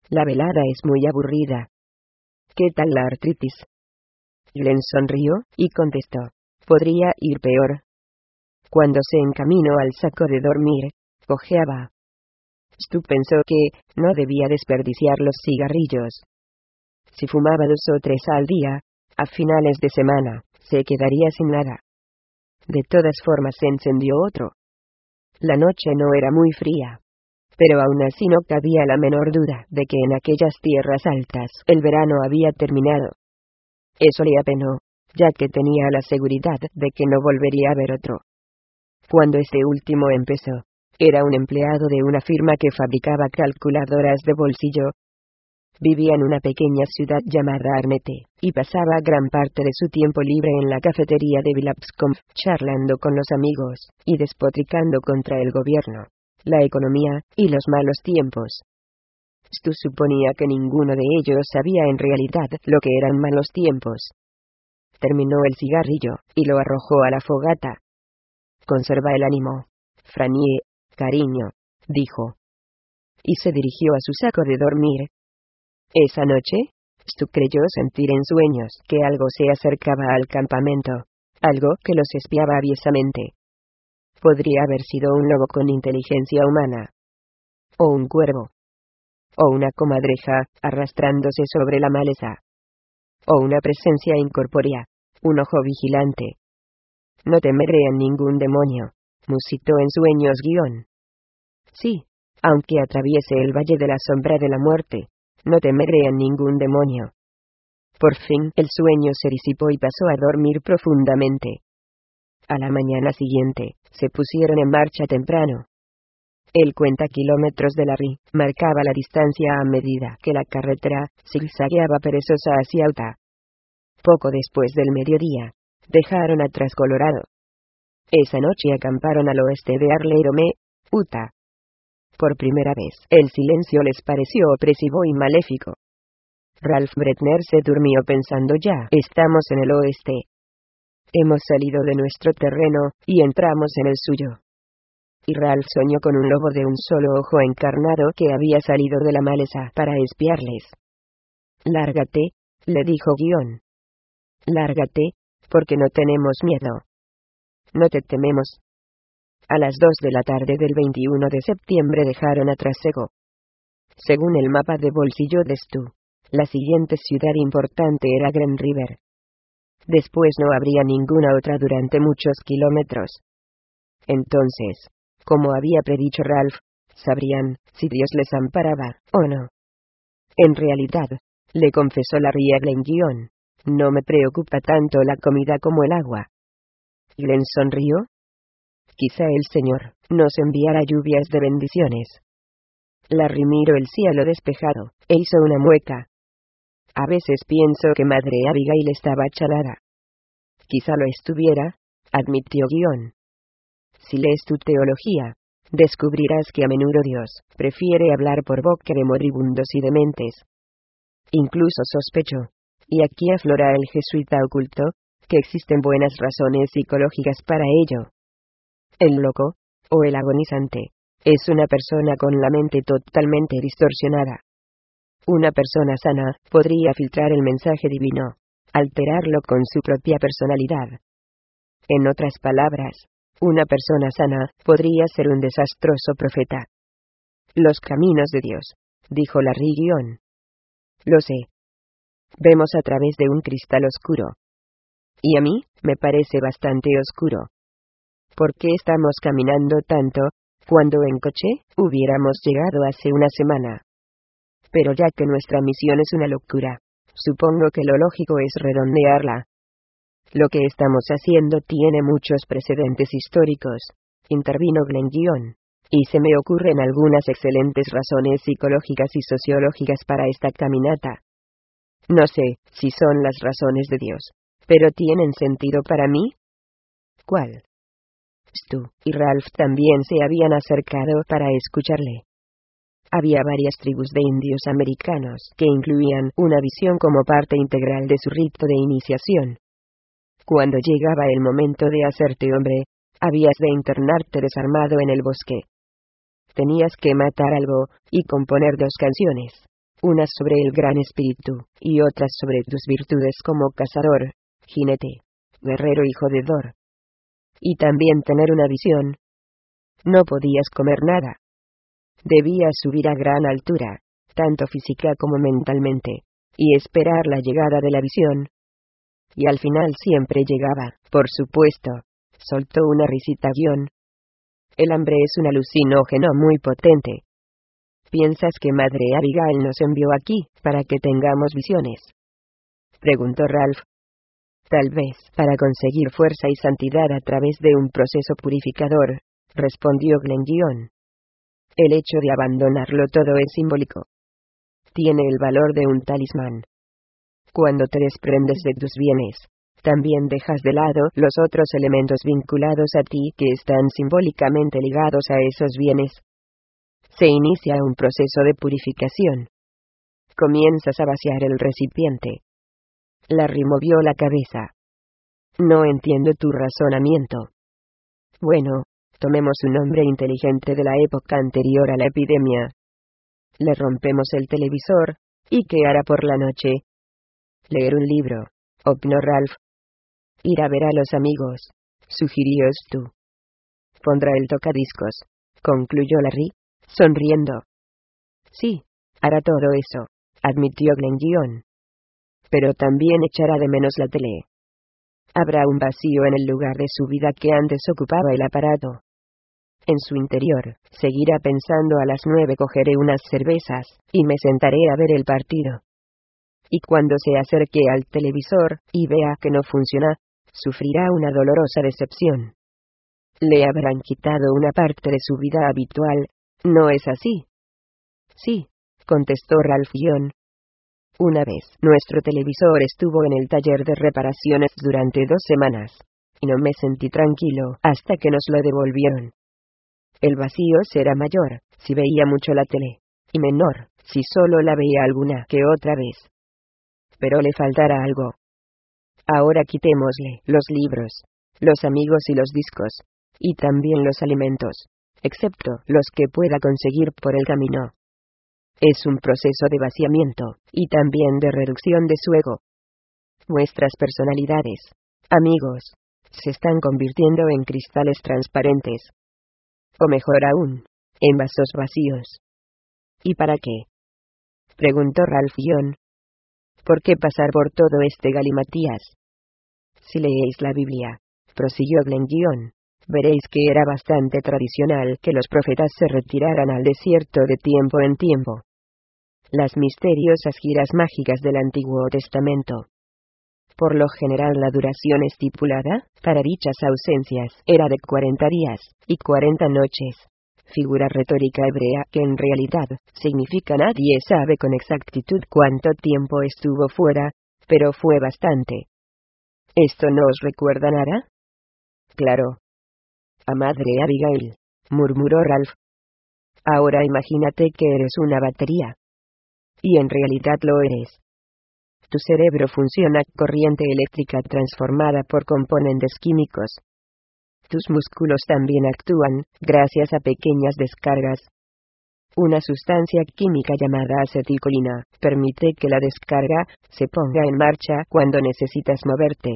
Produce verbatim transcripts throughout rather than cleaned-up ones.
La velada es muy aburrida. ¿Qué tal la artritis? Glenn sonrió, y contestó. Podría ir peor. Cuando se encaminó al saco de dormir, cojeaba. Stu pensó que no debía desperdiciar los cigarrillos. Si fumaba dos o tres al día, a finales de semana, se quedaría sin nada. De todas formas se encendió otro. La noche no era muy fría. Pero aún así no cabía la menor duda de que en aquellas tierras altas el verano había terminado. Eso le apenó, ya que tenía la seguridad de que no volvería a ver otro. Cuando este último empezó, era un empleado de una firma que fabricaba calculadoras de bolsillo. Vivía en una pequeña ciudad llamada Arnette, y pasaba gran parte de su tiempo libre en la cafetería de Vilapscombe, charlando con los amigos, y despotricando contra el gobierno, la economía, y los malos tiempos. Stu suponía que ninguno de ellos sabía en realidad lo que eran malos tiempos. Terminó el cigarrillo, y lo arrojó a la fogata. Conserva el ánimo, Franie, cariño, dijo. Y se dirigió a su saco de dormir. Esa noche, Stu creyó sentir en sueños que algo se acercaba al campamento, algo que los espiaba aviesamente. Podría haber sido un lobo con inteligencia humana. O un cuervo. O una comadreja, arrastrándose sobre la maleza. O una presencia incorpórea, un ojo vigilante. No temeré a ningún demonio, musitó en sueños guión. Sí, aunque atraviese el valle de la sombra de la muerte, no temeré a ningún demonio. Por fin el sueño se disipó y pasó a dormir profundamente. A la mañana siguiente, se pusieron en marcha temprano. El cuenta kilómetros de Larry marcaba la distancia a medida que la carretera zigzagueaba perezosa hacia Utah. Poco después del mediodía, dejaron atrás Colorado. Esa noche acamparon al oeste de Arleyome, Utah. Por primera vez, el silencio les pareció opresivo y maléfico. Ralph Bretner se durmió pensando ya, estamos en el oeste. Hemos salido de nuestro terreno, y entramos en el suyo. Y Ralph soñó con un lobo de un solo ojo encarnado que había salido de la maleza para espiarles. Lárgate, le dijo Guión. Lárgate, porque no tenemos miedo. No te tememos. A las dos de la tarde del veintiuno de septiembre dejaron atrás Sego. Según el mapa de bolsillo de Stu, la siguiente ciudad importante era Green River. Después no habría ninguna otra durante muchos kilómetros. Entonces, como había predicho Ralph, sabrían si Dios les amparaba o no. En realidad, le confesó Larry a Glenn guión, no me preocupa tanto la comida como el agua. Glenn sonrió. Quizá el Señor nos enviara lluvias de bendiciones. Larry miró el cielo despejado, e hizo una mueca. A veces pienso que Madre Abigail estaba chalada. Quizá lo estuviera, admitió guión. Si lees tu teología, descubrirás que a menudo Dios prefiere hablar por boca de moribundos y dementes. Incluso sospecho, y aquí aflora el jesuita oculto, que existen buenas razones psicológicas para ello. El loco, o el agonizante, es una persona con la mente totalmente distorsionada. Una persona sana podría filtrar el mensaje divino, alterarlo con su propia personalidad. En otras palabras, una persona sana podría ser un desastroso profeta. Los caminos de Dios, dijo Larry guión. Lo sé. Vemos a través de un cristal oscuro. Y a mí, me parece bastante oscuro. ¿Por qué estamos caminando tanto, cuando en coche hubiéramos llegado hace una semana? Pero ya que nuestra misión es una locura, supongo que lo lógico es redondearla. Lo que estamos haciendo tiene muchos precedentes históricos, intervino Glenn guión, y se me ocurren algunas excelentes razones psicológicas y sociológicas para esta caminata. No sé si son las razones de Dios, pero ¿tienen sentido para mí? ¿Cuál? Stu y Ralph también se habían acercado para escucharle. Había varias tribus de indios americanos que incluían una visión como parte integral de su rito de iniciación. Cuando llegaba el momento de hacerte hombre, habías de internarte desarmado en el bosque. Tenías que matar algo, y componer dos canciones. unas sobre el gran espíritu, y otras sobre tus virtudes como cazador, jinete, guerrero y jodedor. Y también tener una visión. No podías comer nada. Debías subir a gran altura, tanto física como mentalmente, y esperar la llegada de la visión. Y al final siempre llegaba, por supuesto. Soltó una risita guión. El hambre es un alucinógeno muy potente. ¿Piensas que Madre Abigail nos envió aquí, para que tengamos visiones?, preguntó Ralph. Tal vez, para conseguir fuerza y santidad a través de un proceso purificador, respondió Glenguion. El hecho de abandonarlo todo es simbólico. Tiene el valor de un talismán. Cuando te desprendes de tus bienes, también dejas de lado los otros elementos vinculados a ti que están simbólicamente ligados a esos bienes. Se inicia un proceso de purificación. Comienzas a vaciar el recipiente. Larry movió la cabeza. No entiendo tu razonamiento. Bueno, tomemos un hombre inteligente de la época anterior a la epidemia. Le rompemos el televisor, ¿y qué hará por la noche? Leer un libro, opinó Ralph. Ir a ver a los amigos, sugirió Stu. Pondrá el tocadiscos, concluyó Larry, sonriendo. Sí, hará todo eso, admitió Glenguion. Pero también echará de menos la tele. Habrá un vacío en el lugar de su vida que antes ocupaba el aparato. En su interior, seguirá pensando: a las nueve cogeré unas cervezas, y me sentaré a ver el partido. Y cuando se acerque al televisor, y vea que no funciona, sufrirá una dolorosa decepción. Le habrán quitado una parte de su vida habitual, ¿no es así? Sí, contestó Ralph John. Una vez, nuestro televisor estuvo en el taller de reparaciones durante dos semanas, y no me sentí tranquilo hasta que nos lo devolvieron. El vacío será mayor, si veía mucho la tele, y menor, si solo la veía alguna que otra vez. Pero le faltará algo. Ahora quitémosle los libros, los amigos y los discos, y también los alimentos, excepto los que pueda conseguir por el camino. Es un proceso de vaciamiento, y también de reducción de su ego. Nuestras personalidades, amigos, se están convirtiendo en cristales transparentes. O mejor aún, en vasos vacíos. ¿Y para qué?, preguntó Ralph John. ¿Por qué pasar por todo este galimatías? Si leéis la Biblia, prosiguió Glenguion, veréis que era bastante tradicional que los profetas se retiraran al desierto de tiempo en tiempo. Las misteriosas giras mágicas del Antiguo Testamento. Por lo general la duración estipulada, para dichas ausencias, era de cuarenta días, y cuarenta noches. Figura retórica hebrea que en realidad, significa nadie sabe con exactitud cuánto tiempo estuvo fuera, pero fue bastante. ¿Esto no os recuerda nada? Claro. A Madre Abigail, murmuró Ralph. Ahora imagínate que eres una batería. Y en realidad lo eres. Tu cerebro funciona corriente eléctrica transformada por componentes químicos. Tus músculos también actúan, gracias a pequeñas descargas. Una sustancia química llamada acetilcolina permite que la descarga se ponga en marcha cuando necesitas moverte.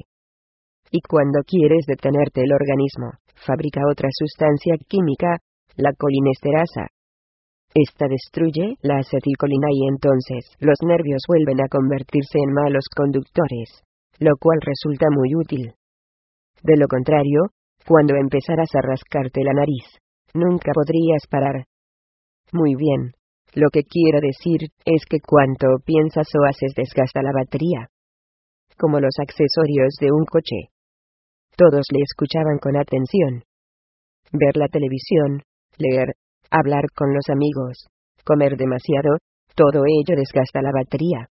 Y cuando quieres detenerte, el organismo fabrica otra sustancia química, la colinesterasa. Esta destruye la acetilcolina y entonces los nervios vuelven a convertirse en malos conductores, lo cual resulta muy útil. De lo contrario, cuando empezaras a rascarte la nariz, nunca podrías parar. Muy bien. Lo que quiero decir es que cuanto piensas o haces desgasta la batería. Como los accesorios de un coche. Todos le escuchaban con atención. Ver la televisión, leer, hablar con los amigos, comer demasiado, todo ello desgasta la batería.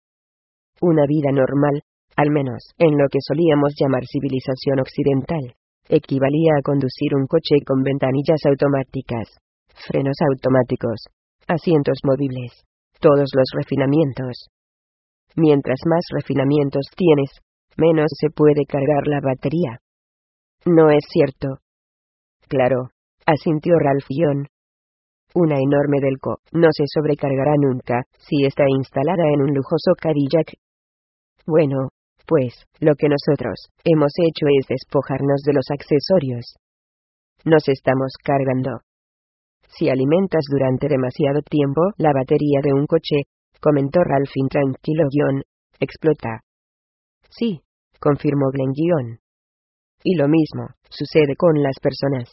Una vida normal, al menos en lo que solíamos llamar civilización occidental, equivalía a conducir un coche con ventanillas automáticas, frenos automáticos, asientos movibles, todos los refinamientos. Mientras más refinamientos tienes, menos se puede cargar la batería. ¿No es cierto? Claro, asintió Ralph John. Una enorme Delco no se sobrecargará nunca, si está instalada en un lujoso Cadillac. Bueno, pues, lo que nosotros hemos hecho es despojarnos de los accesorios. Nos estamos cargando. Si alimentas durante demasiado tiempo la batería de un coche, comentó Ralph intranquilo guión, explota. Sí, confirmó Glenn guión. Y lo mismo sucede con las personas.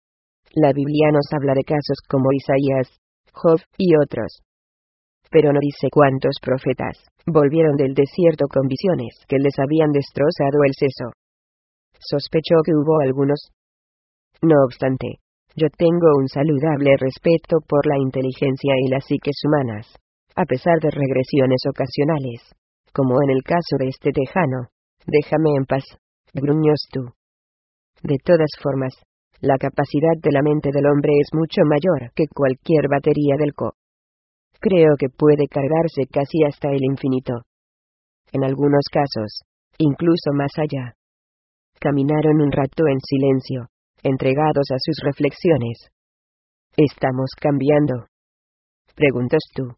La Biblia nos habla de casos como Isaías, Job y otros. Pero no dice cuántos profetas volvieron del desierto con visiones que les habían destrozado el seso. Sospechó que hubo algunos. No obstante, yo tengo un saludable respeto por la inteligencia y las psiques humanas, a pesar de regresiones ocasionales, como en el caso de este tejano. Déjame en paz, gruñó Stu. De todas formas, la capacidad de la mente del hombre es mucho mayor que cualquier batería del co. Creo que puede cargarse casi hasta el infinito. En algunos casos, incluso más allá. Caminaron un rato en silencio, entregados a sus reflexiones. ¿Estamos cambiando?, preguntó Stu.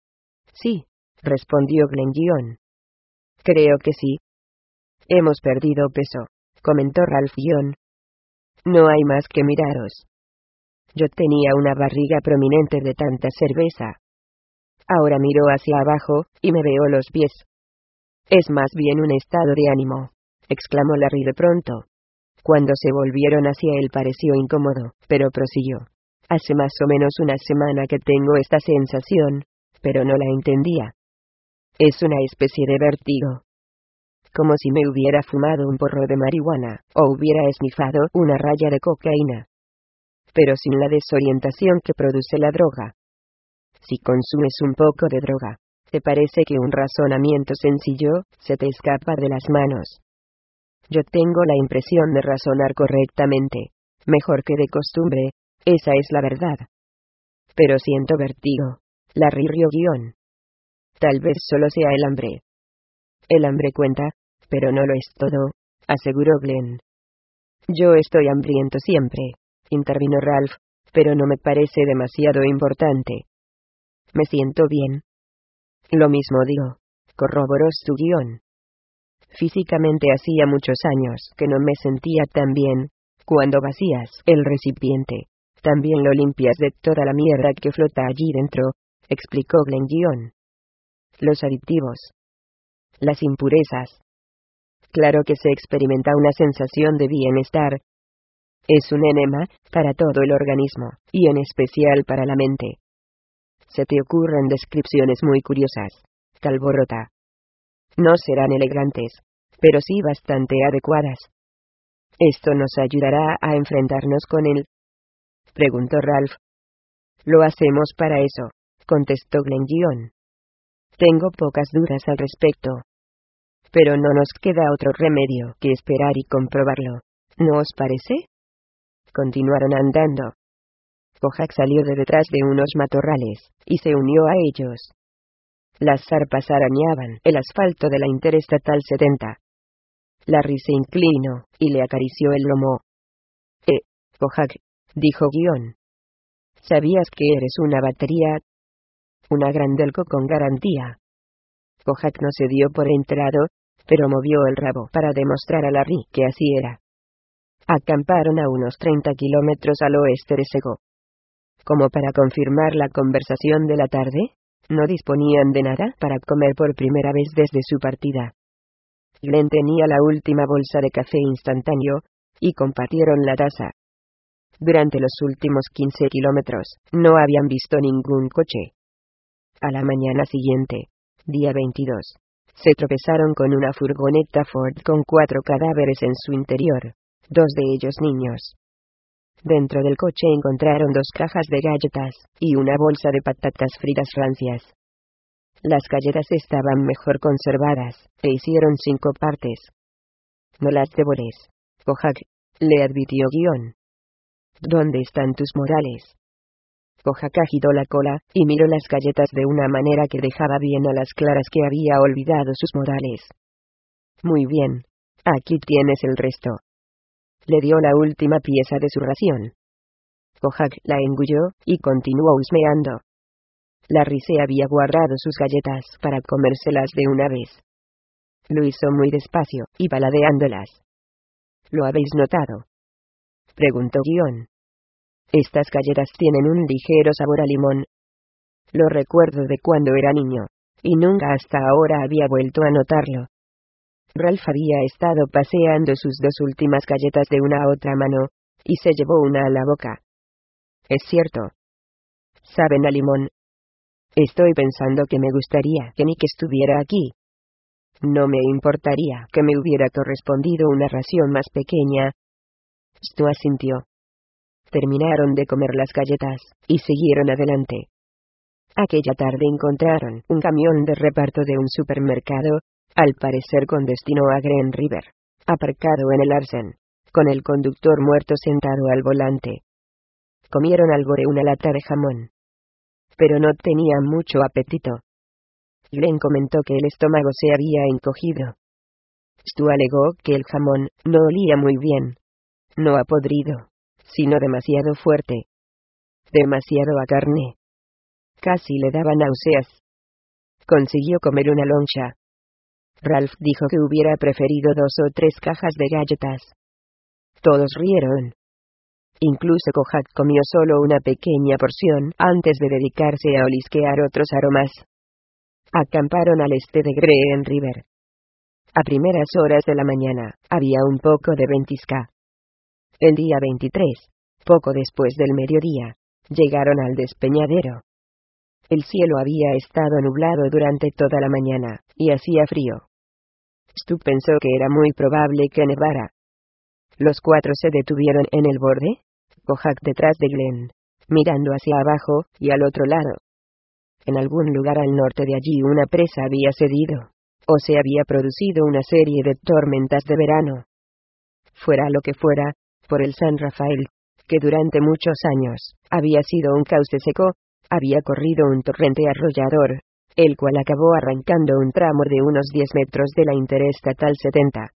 Sí, respondió Glenn guión. Creo que sí. Hemos perdido peso, comentó Ralph guión. No hay más que miraros. Yo tenía una barriga prominente de tanta cerveza. Ahora miro hacia abajo, y me veo los pies. Es más bien un estado de ánimo, exclamó Larry de pronto. Cuando se volvieron hacia él pareció incómodo, pero prosiguió. Hace más o menos una semana que tengo esta sensación, pero no la entendía. Es una especie de vértigo. Como si me hubiera fumado un porro de marihuana, o hubiera esnifado una raya de cocaína. Pero sin la desorientación que produce la droga. Si consumes un poco de droga, te parece que un razonamiento sencillo se te escapa de las manos. Yo tengo la impresión de razonar correctamente, mejor que de costumbre, esa es la verdad. Pero siento vértigo. Larry rió guión. Tal vez solo sea el hambre. El hambre cuenta, pero no lo es todo, aseguró Glenn. Yo estoy hambriento siempre, intervino Ralph, pero no me parece demasiado importante. Me siento bien. Lo mismo digo, corroboró su guión. Físicamente hacía muchos años que no me sentía tan bien. Cuando vacías el recipiente, también lo limpias de toda la mierda que flota allí dentro, explicó Glenn guión. Los aditivos. Las impurezas. Claro que se experimenta una sensación de bienestar. Es un enema para todo el organismo, y en especial para la mente. Se te ocurren descripciones muy curiosas, Calborota. No serán elegantes, pero sí bastante adecuadas. ¿Esto nos ayudará a enfrentarnos con él?, preguntó Ralph. Lo hacemos para eso, contestó Glenn guión. Tengo pocas dudas al respecto. Pero no nos queda otro remedio que esperar y comprobarlo, ¿no os parece? Continuaron andando. Kojak salió de detrás de unos matorrales, y se unió a ellos. Las zarpas arañaban el asfalto de la Interestatal setenta. Larry se inclinó, y le acarició el lomo. Eh, Kojak, dijo guión. ¿Sabías que eres una batería? Una gran Delco con garantía. Kojak no se dio por enterado, pero movió el rabo para demostrar a Larry que así era. Acamparon a unos treinta kilómetros al oeste de Sego. Como para confirmar la conversación de la tarde, no disponían de nada para comer por primera vez desde su partida. Glenn tenía la última bolsa de café instantáneo, y compartieron la taza. Durante los últimos quince kilómetros, no habían visto ningún coche. A la mañana siguiente, día veintidós, se tropezaron con una furgoneta Ford con cuatro cadáveres en su interior, dos de ellos niños. Dentro del coche encontraron dos cajas de galletas, y una bolsa de patatas fritas rancias. Las galletas estaban mejor conservadas, e hicieron cinco partes. No las devores, Kojak, le advirtió guión. ¿Dónde están tus modales? Kojak agitó la cola, y miró las galletas de una manera que dejaba bien a las claras que había olvidado sus modales. Muy bien. Aquí tienes el resto. Le dio la última pieza de su ración. Kojak la engulló, y continuó husmeando. Larry se había guardado sus galletas para comérselas de una vez. Lo hizo muy despacio, y paladeándolas. ¿Lo habéis notado?, preguntó Guion. Estas galletas tienen un ligero sabor a limón. Lo recuerdo de cuando era niño, y nunca hasta ahora había vuelto a notarlo. Ralph había estado paseando sus dos últimas galletas de una a otra mano, y se llevó una a la boca. Es cierto. ¿Saben a limón? Estoy pensando que me gustaría que Nick estuviera aquí. No me importaría que me hubiera correspondido una ración más pequeña. Stu asintió. Terminaron de comer las galletas, y siguieron adelante. Aquella tarde encontraron un camión de reparto de un supermercado, al parecer con destino a Green River, aparcado en el Arsen, con el conductor muerto sentado al volante. Comieron algo de una lata de jamón, pero no tenían mucho apetito. Glenn comentó que el estómago se había encogido. Stu alegó que el jamón no olía muy bien. No a podrido, sino demasiado fuerte. Demasiado a carne. Casi le daba náuseas. Consiguió comer una loncha. Ralph dijo que hubiera preferido dos o tres cajas de galletas. Todos rieron. Incluso Kojak comió solo una pequeña porción antes de dedicarse a olisquear otros aromas. Acamparon al este de Green River. A primeras horas de la mañana, había un poco de ventisca. El día veintitrés, poco después del mediodía, llegaron al despeñadero. El cielo había estado nublado durante toda la mañana, y hacía frío. Stu pensó que era muy probable que nevara. Los cuatro se detuvieron en el borde, Kojak detrás de Glenn, mirando hacia abajo, y al otro lado. En algún lugar al norte de allí una presa había cedido, o se había producido una serie de tormentas de verano. Fuera lo que fuera, por el San Rafael, que durante muchos años había sido un cauce seco, había corrido un torrente arrollador, el cual acabó arrancando un tramo de unos diez metros de la Interestatal setenta.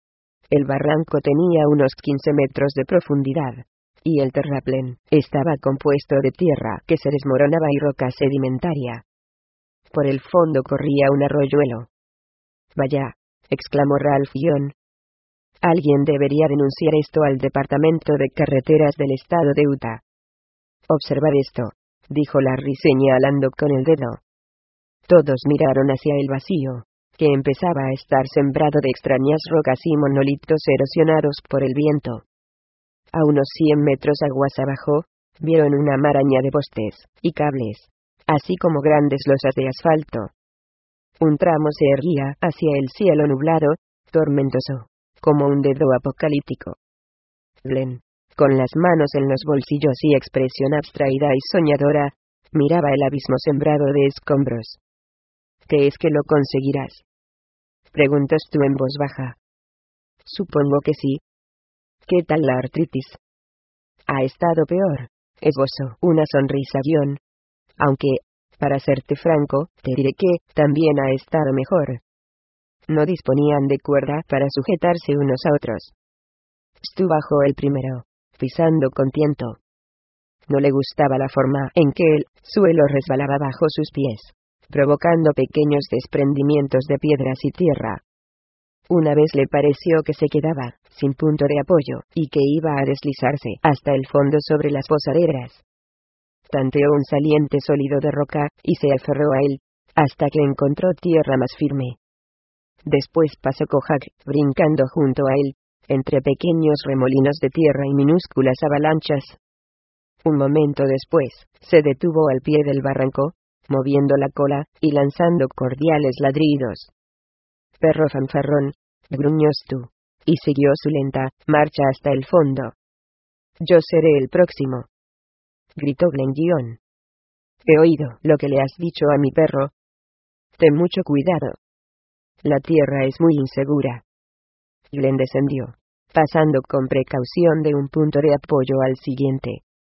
El barranco tenía unos quince metros de profundidad, y el terraplén estaba compuesto de tierra que se desmoronaba y roca sedimentaria. Por el fondo corría un arroyuelo. «Vaya», exclamó Ralph Guion. «Alguien debería denunciar esto al Departamento de Carreteras del Estado de Utah». «Observad esto», dijo Larry señalando con el dedo. Todos miraron hacia el vacío, que empezaba a estar sembrado de extrañas rocas y monolitos erosionados por el viento. A unos cien metros aguas abajo, vieron una maraña de postes y cables, así como grandes losas de asfalto. Un tramo se erguía hacia el cielo nublado, tormentoso, como un dedo apocalíptico. Glenn, con las manos en los bolsillos y expresión abstraída y soñadora, miraba el abismo sembrado de escombros. «¿Crees que lo conseguirás?», preguntó Stu en voz baja. «Supongo que sí». «¿Qué tal la artritis?». «Ha estado peor», esbozó una sonrisa Guion. «Aunque, para serte franco, te diré que también ha estado mejor». No disponían de cuerda para sujetarse unos a otros. Stu bajó el primero, pisando con tiento. No le gustaba la forma en que el suelo resbalaba bajo sus pies, provocando pequeños desprendimientos de piedras y tierra. Una vez le pareció que se quedaba sin punto de apoyo, y que iba a deslizarse hasta el fondo sobre las posaderas. Tanteó un saliente sólido de roca, y se aferró a él, hasta que encontró tierra más firme. Después pasó Kojak, brincando junto a él, entre pequeños remolinos de tierra y minúsculas avalanchas. Un momento después, se detuvo al pie del barranco, moviendo la cola, y lanzando cordiales ladridos. «Perro fanfarrón», gruñó Stu, y siguió su lenta marcha hasta el fondo. «Yo seré el próximo», gritó Glenn Guion. «He oído lo que le has dicho a mi perro. Ten mucho cuidado. La tierra es muy insegura». Glenn descendió, pasando con precaución de un punto de apoyo al siguiente.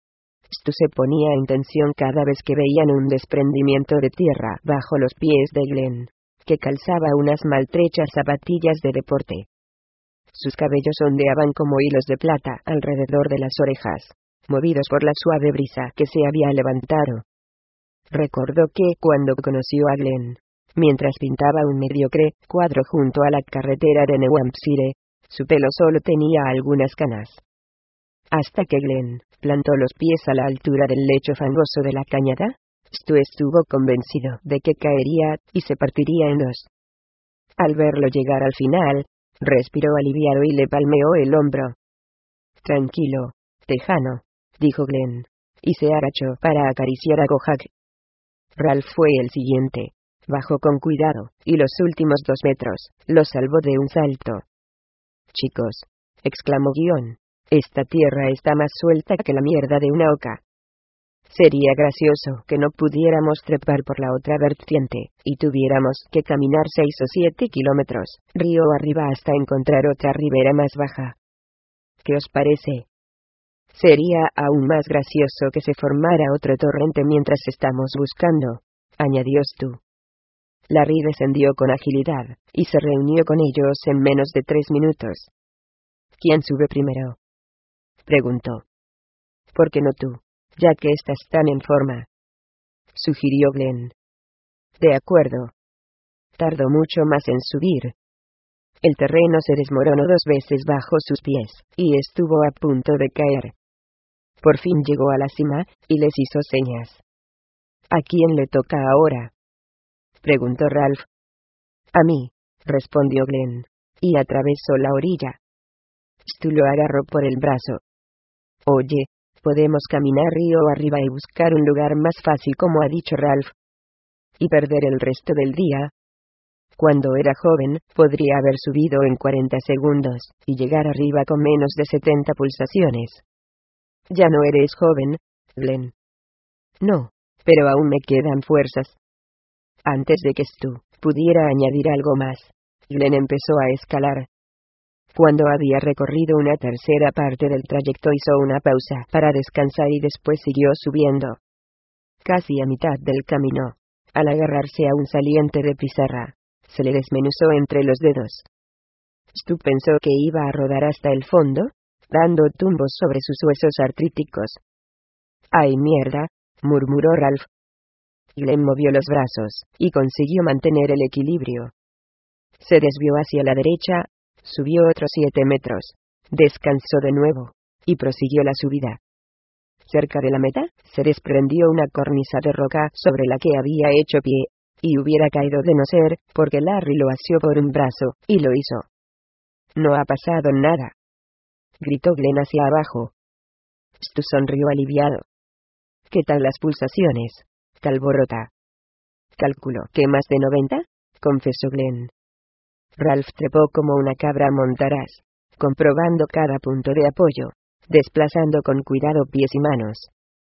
Stu se ponía en tensión cada vez que veían un desprendimiento de tierra bajo los pies de Glenn, que calzaba unas maltrechas zapatillas de deporte. Sus cabellos ondeaban como hilos de plata alrededor de las orejas, movidos por la suave brisa que se había levantado. Recordó que, cuando conoció a Glenn, mientras pintaba un mediocre cuadro junto a la carretera de New Hampshire, su pelo solo tenía algunas canas. Hasta que Glenn plantó los pies a la altura del lecho fangoso de la cañada, Stu estuvo convencido de que caería y se partiría en dos. Al verlo llegar al final, respiró aliviado y le palmeó el hombro. «Tranquilo, tejano», dijo Glenn, y se agachó para acariciar a Kojak. Ralph fue el siguiente. Bajó con cuidado, y los últimos dos metros lo salvó de un salto. «Chicos», exclamó Guion, «esta tierra está más suelta que la mierda de una oca. Sería gracioso que no pudiéramos trepar por la otra vertiente, y tuviéramos que caminar seis o siete kilómetros, río arriba hasta encontrar otra ribera más baja. ¿Qué os parece? Sería aún más gracioso que se formara otro torrente mientras estamos buscando», añadió Stu. Larry descendió con agilidad, y se reunió con ellos en menos de tres minutos. «¿Quién sube primero?», preguntó. «¿Por qué no tú, ya que estás tan en forma?», sugirió Glenn. «De acuerdo». Tardó mucho más en subir. El terreno se desmoronó dos veces bajo sus pies, y estuvo a punto de caer. Por fin llegó a la cima, y les hizo señas. «¿A quién le toca ahora?», preguntó Ralph. «A mí», respondió Glenn, y atravesó la orilla. Stu lo agarró por el brazo. «Oye, podemos caminar río arriba y buscar un lugar más fácil como ha dicho Ralph. Y perder el resto del día. Cuando era joven, podría haber subido en cuarenta segundos, y llegar arriba con menos de setenta pulsaciones. Ya no eres joven, Glenn». «No, pero aún me quedan fuerzas». Antes de que Stu pudiera añadir algo más, Glenn empezó a escalar. Cuando había recorrido una tercera parte del trayecto hizo una pausa para descansar y después siguió subiendo. Casi a mitad del camino, al agarrarse a un saliente de pizarra, se le desmenuzó entre los dedos. Stu pensó que iba a rodar hasta el fondo, dando tumbos sobre sus huesos artríticos. «¡Ay mierda!», murmuró Ralph. Glenn movió los brazos, y consiguió mantener el equilibrio. Se desvió hacia la derecha, subió otros siete metros, descansó de nuevo, y prosiguió la subida. Cerca de la meta, se desprendió una cornisa de roca sobre la que había hecho pie, y hubiera caído de no ser, porque Larry lo asió por un brazo, y lo hizo. «No ha pasado nada», gritó Glenn hacia abajo. Stu sonrió aliviado. «¿Qué tal las pulsaciones, Calborota?». «Calculo que más de noventa», confesó Glenn. Ralph trepó como una cabra montaraz, comprobando cada punto de apoyo, desplazando con cuidado pies y manos.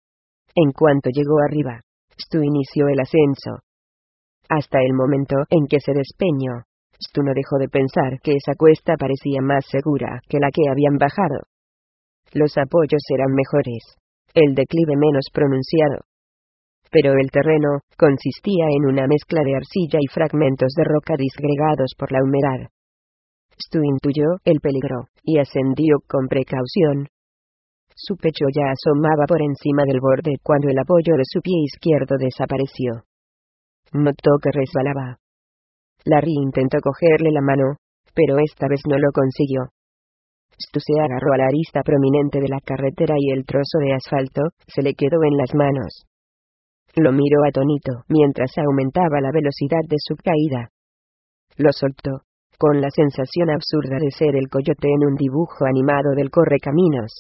En cuanto llegó arriba, Stu inició el ascenso. Hasta el momento en que se despeñó, Stu no dejó de pensar que esa cuesta parecía más segura que la que habían bajado. Los apoyos eran mejores, el declive menos pronunciado. Pero el terreno consistía en una mezcla de arcilla y fragmentos de roca disgregados por la humedad. Stu intuyó el peligro, y ascendió con precaución. Su pecho ya asomaba por encima del borde cuando el apoyo de su pie izquierdo desapareció. Notó que resbalaba. Larry intentó cogerle la mano, pero esta vez no lo consiguió. Stu se agarró a la arista prominente de la carretera y el trozo de asfalto se le quedó en las manos. Lo miró atónito mientras aumentaba la velocidad de su caída. Lo soltó, con la sensación absurda de ser el coyote en un dibujo animado del correcaminos.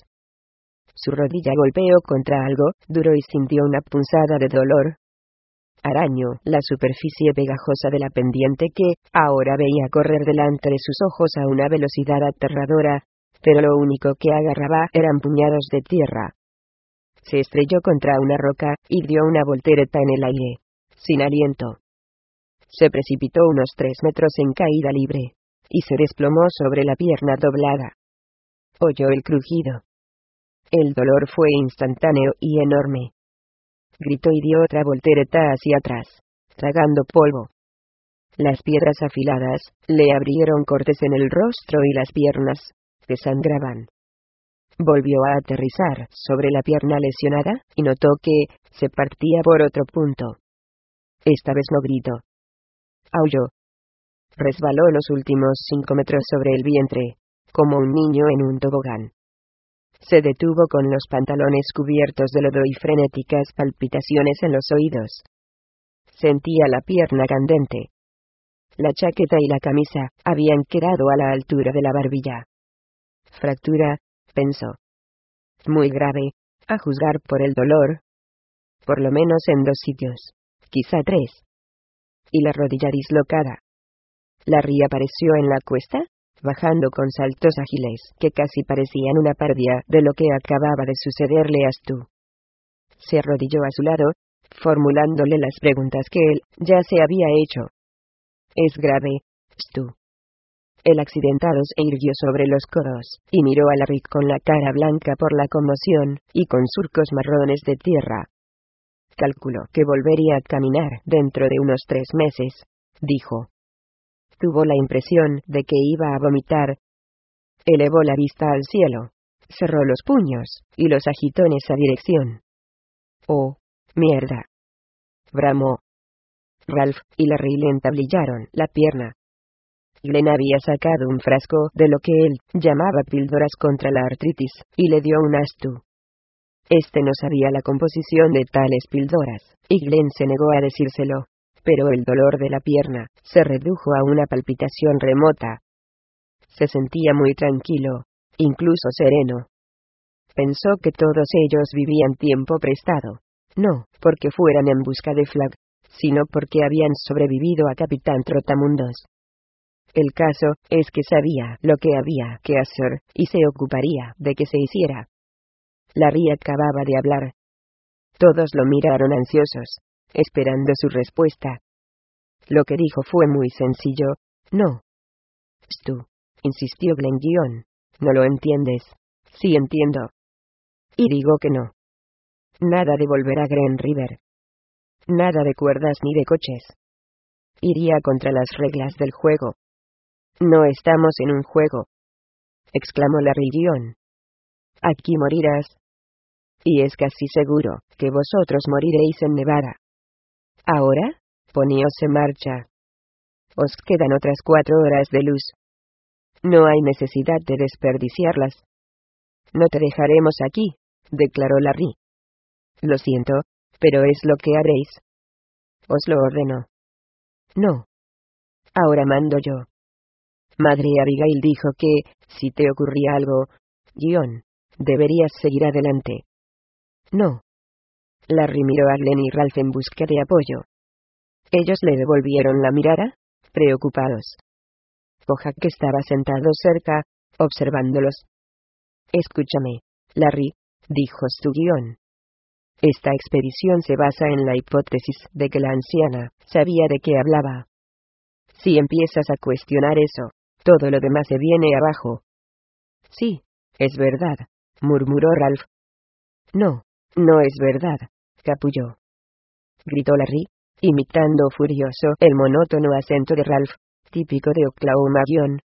Su rodilla golpeó contra algo duro y sintió una punzada de dolor. Arañó la superficie pegajosa de la pendiente que, ahora veía correr delante de sus ojos a una velocidad aterradora, pero lo único que agarraba eran puñados de tierra. Se estrelló contra una roca, y dio una voltereta en el aire, sin aliento. Se precipitó unos tres metros en caída libre, y se desplomó sobre la pierna doblada. Oyó el crujido. El dolor fue instantáneo y enorme. Gritó y dio otra voltereta hacia atrás, tragando polvo. Las piedras afiladas le abrieron cortes en el rostro y las piernas, que sangraban. Volvió a aterrizar sobre la pierna lesionada, y notó que se partía por otro punto. Esta vez no gritó. Aulló. Resbaló los últimos cinco metros sobre el vientre, como un niño en un tobogán. Se detuvo con los pantalones cubiertos de lodo y frenéticas palpitaciones en los oídos. Sentía la pierna candente. La chaqueta y la camisa habían quedado a la altura de la barbilla. Fractura, pensó. Muy grave, a juzgar por el dolor. Por lo menos en dos sitios, quizá tres. Y la rodilla dislocada. Larry apareció en la cuesta, bajando con saltos ágiles que casi parecían una parodia de lo que acababa de sucederle a Stu. Se arrodilló a su lado, formulándole las preguntas que él ya se había hecho. «¿Es grave, Stu?» El accidentado se irguió sobre los codos, y miró a Larry con la cara blanca por la conmoción, y con surcos marrones de tierra. «Calculó que volvería a caminar dentro de unos tres meses», dijo. Tuvo la impresión de que iba a vomitar. Elevó la vista al cielo, cerró los puños, y los agitó en esa dirección. «¡Oh, mierda!», bramó. Ralph y Larry le entablillaron la pierna. Glenn había sacado un frasco de lo que él llamaba píldoras contra la artritis, y le dio un a Stu. Este no sabía la composición de tales píldoras, y Glenn se negó a decírselo, pero el dolor de la pierna se redujo a una palpitación remota. Se sentía muy tranquilo, incluso sereno. Pensó que todos ellos vivían tiempo prestado, no porque fueran en busca de Flag, sino porque habían sobrevivido a Capitán Trotamundos. El caso es que sabía lo que había que hacer, y se ocuparía de que se hiciera. Larry acababa de hablar. Todos lo miraron ansiosos, esperando su respuesta. Lo que dijo fue muy sencillo. «No». «Stu», insistió Glenn Guion, «no lo entiendes». «Sí entiendo. Y digo que no. Nada de volver a Green River. Nada de cuerdas ni de coches. Iría contra las reglas del juego». «No estamos en un juego», exclamó Larry Guion. «Aquí morirás. Y es casi seguro que vosotros moriréis en Nevada. Ahora, poníos en marcha. Os quedan otras cuatro horas de luz. No hay necesidad de desperdiciarlas». «No te dejaremos aquí», declaró Larry. «Lo siento, pero es lo que haréis». «Os lo ordeno». «No. Ahora mando yo». Madre Abigail dijo que, si te ocurría algo, guión, deberías seguir adelante. «No». Larry miró a Glenn y Ralph en busca de apoyo. Ellos le devolvieron la mirada, preocupados. Kojak estaba sentado cerca, observándolos. «Escúchame, Larry», dijo su guión. «Esta expedición se basa en la hipótesis de que la anciana sabía de qué hablaba. Si empiezas a cuestionar eso, todo lo demás se viene abajo». «Sí, es verdad», murmuró Ralph. «No, no es verdad», capulló. Gritó Larry, imitando furioso el monótono acento de Ralph, típico de Oklahoma.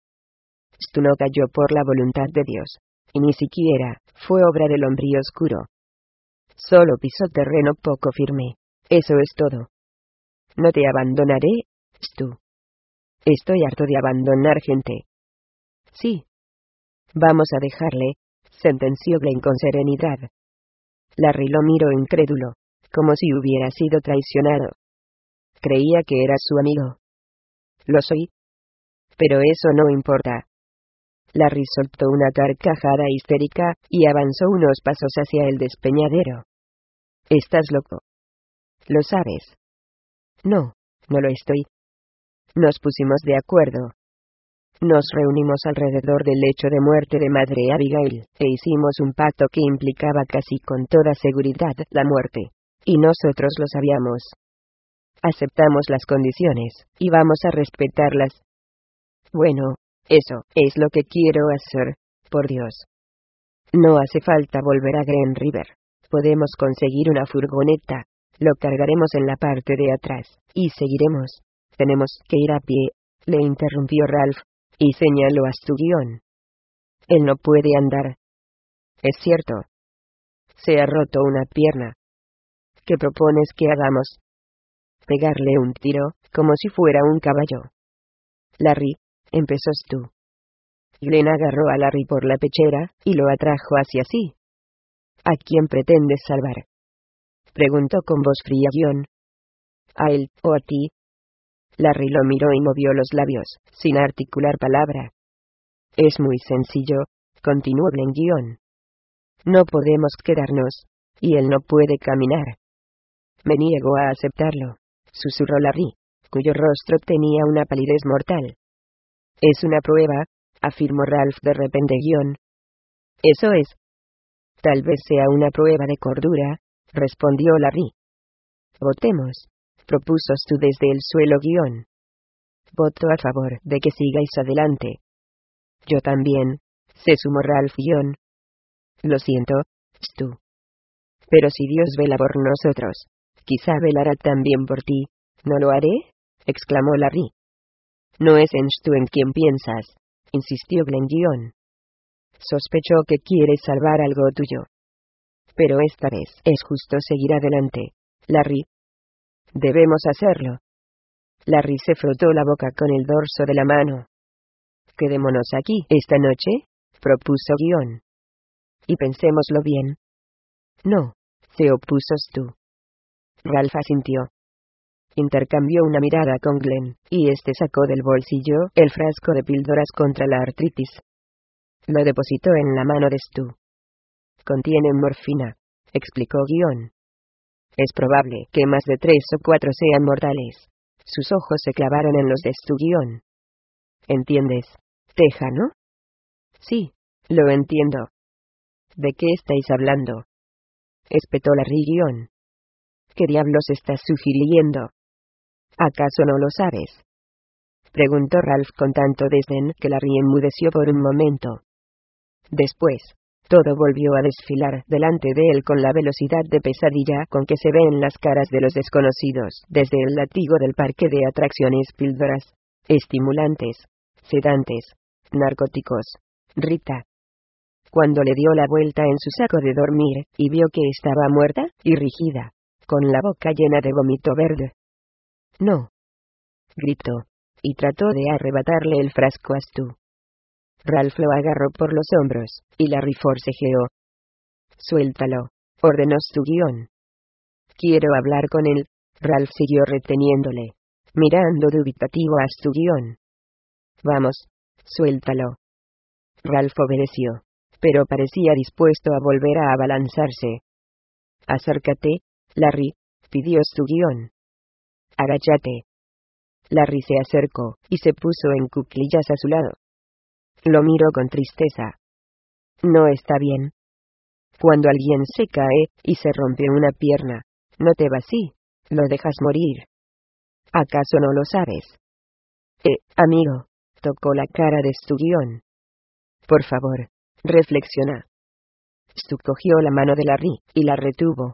Stu no cayó por la voluntad de Dios, y ni siquiera fue obra del hombre oscuro. Solo pisó terreno poco firme. Eso es todo. «No te abandonaré, Stu. Estoy harto de abandonar gente». «Sí. Vamos a dejarle», sentenció Glenn con serenidad. Larry lo miró incrédulo, como si hubiera sido traicionado. Creía que era su amigo. «Lo soy. Pero eso no importa». Larry soltó una carcajada histérica, y avanzó unos pasos hacia el despeñadero. «Estás loco. Lo sabes». «No, no lo estoy». Nos pusimos de acuerdo. Nos reunimos alrededor del lecho de muerte de Madre Abigail, e hicimos un pacto que implicaba casi con toda seguridad la muerte. Y nosotros lo sabíamos. Aceptamos las condiciones, y vamos a respetarlas. Bueno, eso es lo que quiero hacer, por Dios. No hace falta volver a Green River. Podemos conseguir una furgoneta, lo cargaremos en la parte de atrás, y seguiremos. Tenemos que ir a pie, le interrumpió Ralph, y señaló a su guión. Él no puede andar. Es cierto. Se ha roto una pierna. ¿Qué propones que hagamos? Pegarle un tiro, como si fuera un caballo. Larry, empezó Stu. Glenn agarró a Larry por la pechera, y lo atrajo hacia sí. ¿A quién pretendes salvar? Preguntó con voz fría John. ¿A él, o a ti? Larry lo miró y movió los labios, sin articular palabra. Es muy sencillo, continuó Glenn John. No podemos quedarnos, y él no puede caminar. Me niego a aceptarlo, susurró Larry, cuyo rostro tenía una palidez mortal. Es una prueba, afirmó Ralph de repente. Guión. Eso es. Tal vez sea una prueba de cordura, respondió Larry. Votemos, propuso Stu desde el suelo. Guión. Voto a favor de que sigáis adelante. Yo también, se sumó Ralph. Guión. Lo siento, Stu. Pero si Dios vela por nosotros, quizá velará también por ti. ¿No lo haré?, exclamó Larry. No es en Stu en quien piensas, insistió Glenn. Guión. Sospechó que quieres salvar algo tuyo. Pero esta vez es justo seguir adelante, Larry. Debemos hacerlo. Larry se frotó la boca con el dorso de la mano. Quedémonos aquí esta noche, propuso Guión. Y pensémoslo bien. No, se opuso Stu. Ralph asintió. Intercambió una mirada con Glenn, y este sacó del bolsillo el frasco de píldoras contra la artritis. Lo depositó en la mano de Stu. Contiene morfina, explicó Guión. Es probable que más de tres o cuatro sean mortales. Sus ojos se clavaron en los de Stu. Guión. ¿Entiendes, Teja, no? Sí, lo entiendo. ¿De qué estáis hablando?, espetó Larry. Guión. ¿Qué diablos estás sugiriendo? ¿Acaso no lo sabes?, preguntó Ralph con tanto desdén que Larry enmudeció por un momento. Después, todo volvió a desfilar delante de él con la velocidad de pesadilla con que se ve en las caras de los desconocidos desde el látigo del parque de atracciones. Píldoras, estimulantes, sedantes, narcóticos, Rita. Cuando le dio la vuelta en su saco de dormir, y vio que estaba muerta y rígida, con la boca llena de vómito verde. No, gritó, y trató de arrebatarle el frasco a Stu. Ralph lo agarró por los hombros, y Larry forcejeó. Suéltalo, ordenó Stu. Guión. Quiero hablar con él. Ralph siguió reteniéndole, mirando dubitativo a Stu. Guión. Vamos, suéltalo. Ralph obedeció, pero parecía dispuesto a volver a abalanzarse. Acércate, Larry, pidió Stu. Guión. Agáchate. Larry se acercó, y se puso en cuclillas a su lado. Lo miró con tristeza. No está bien. Cuando alguien se cae, y se rompe una pierna, no te vas y lo dejas morir. ¿Acaso no lo sabes? Eh, amigo, tocó la cara de Stu. Guión. Por favor, reflexiona. Stu cogió la mano de Larry, y la retuvo.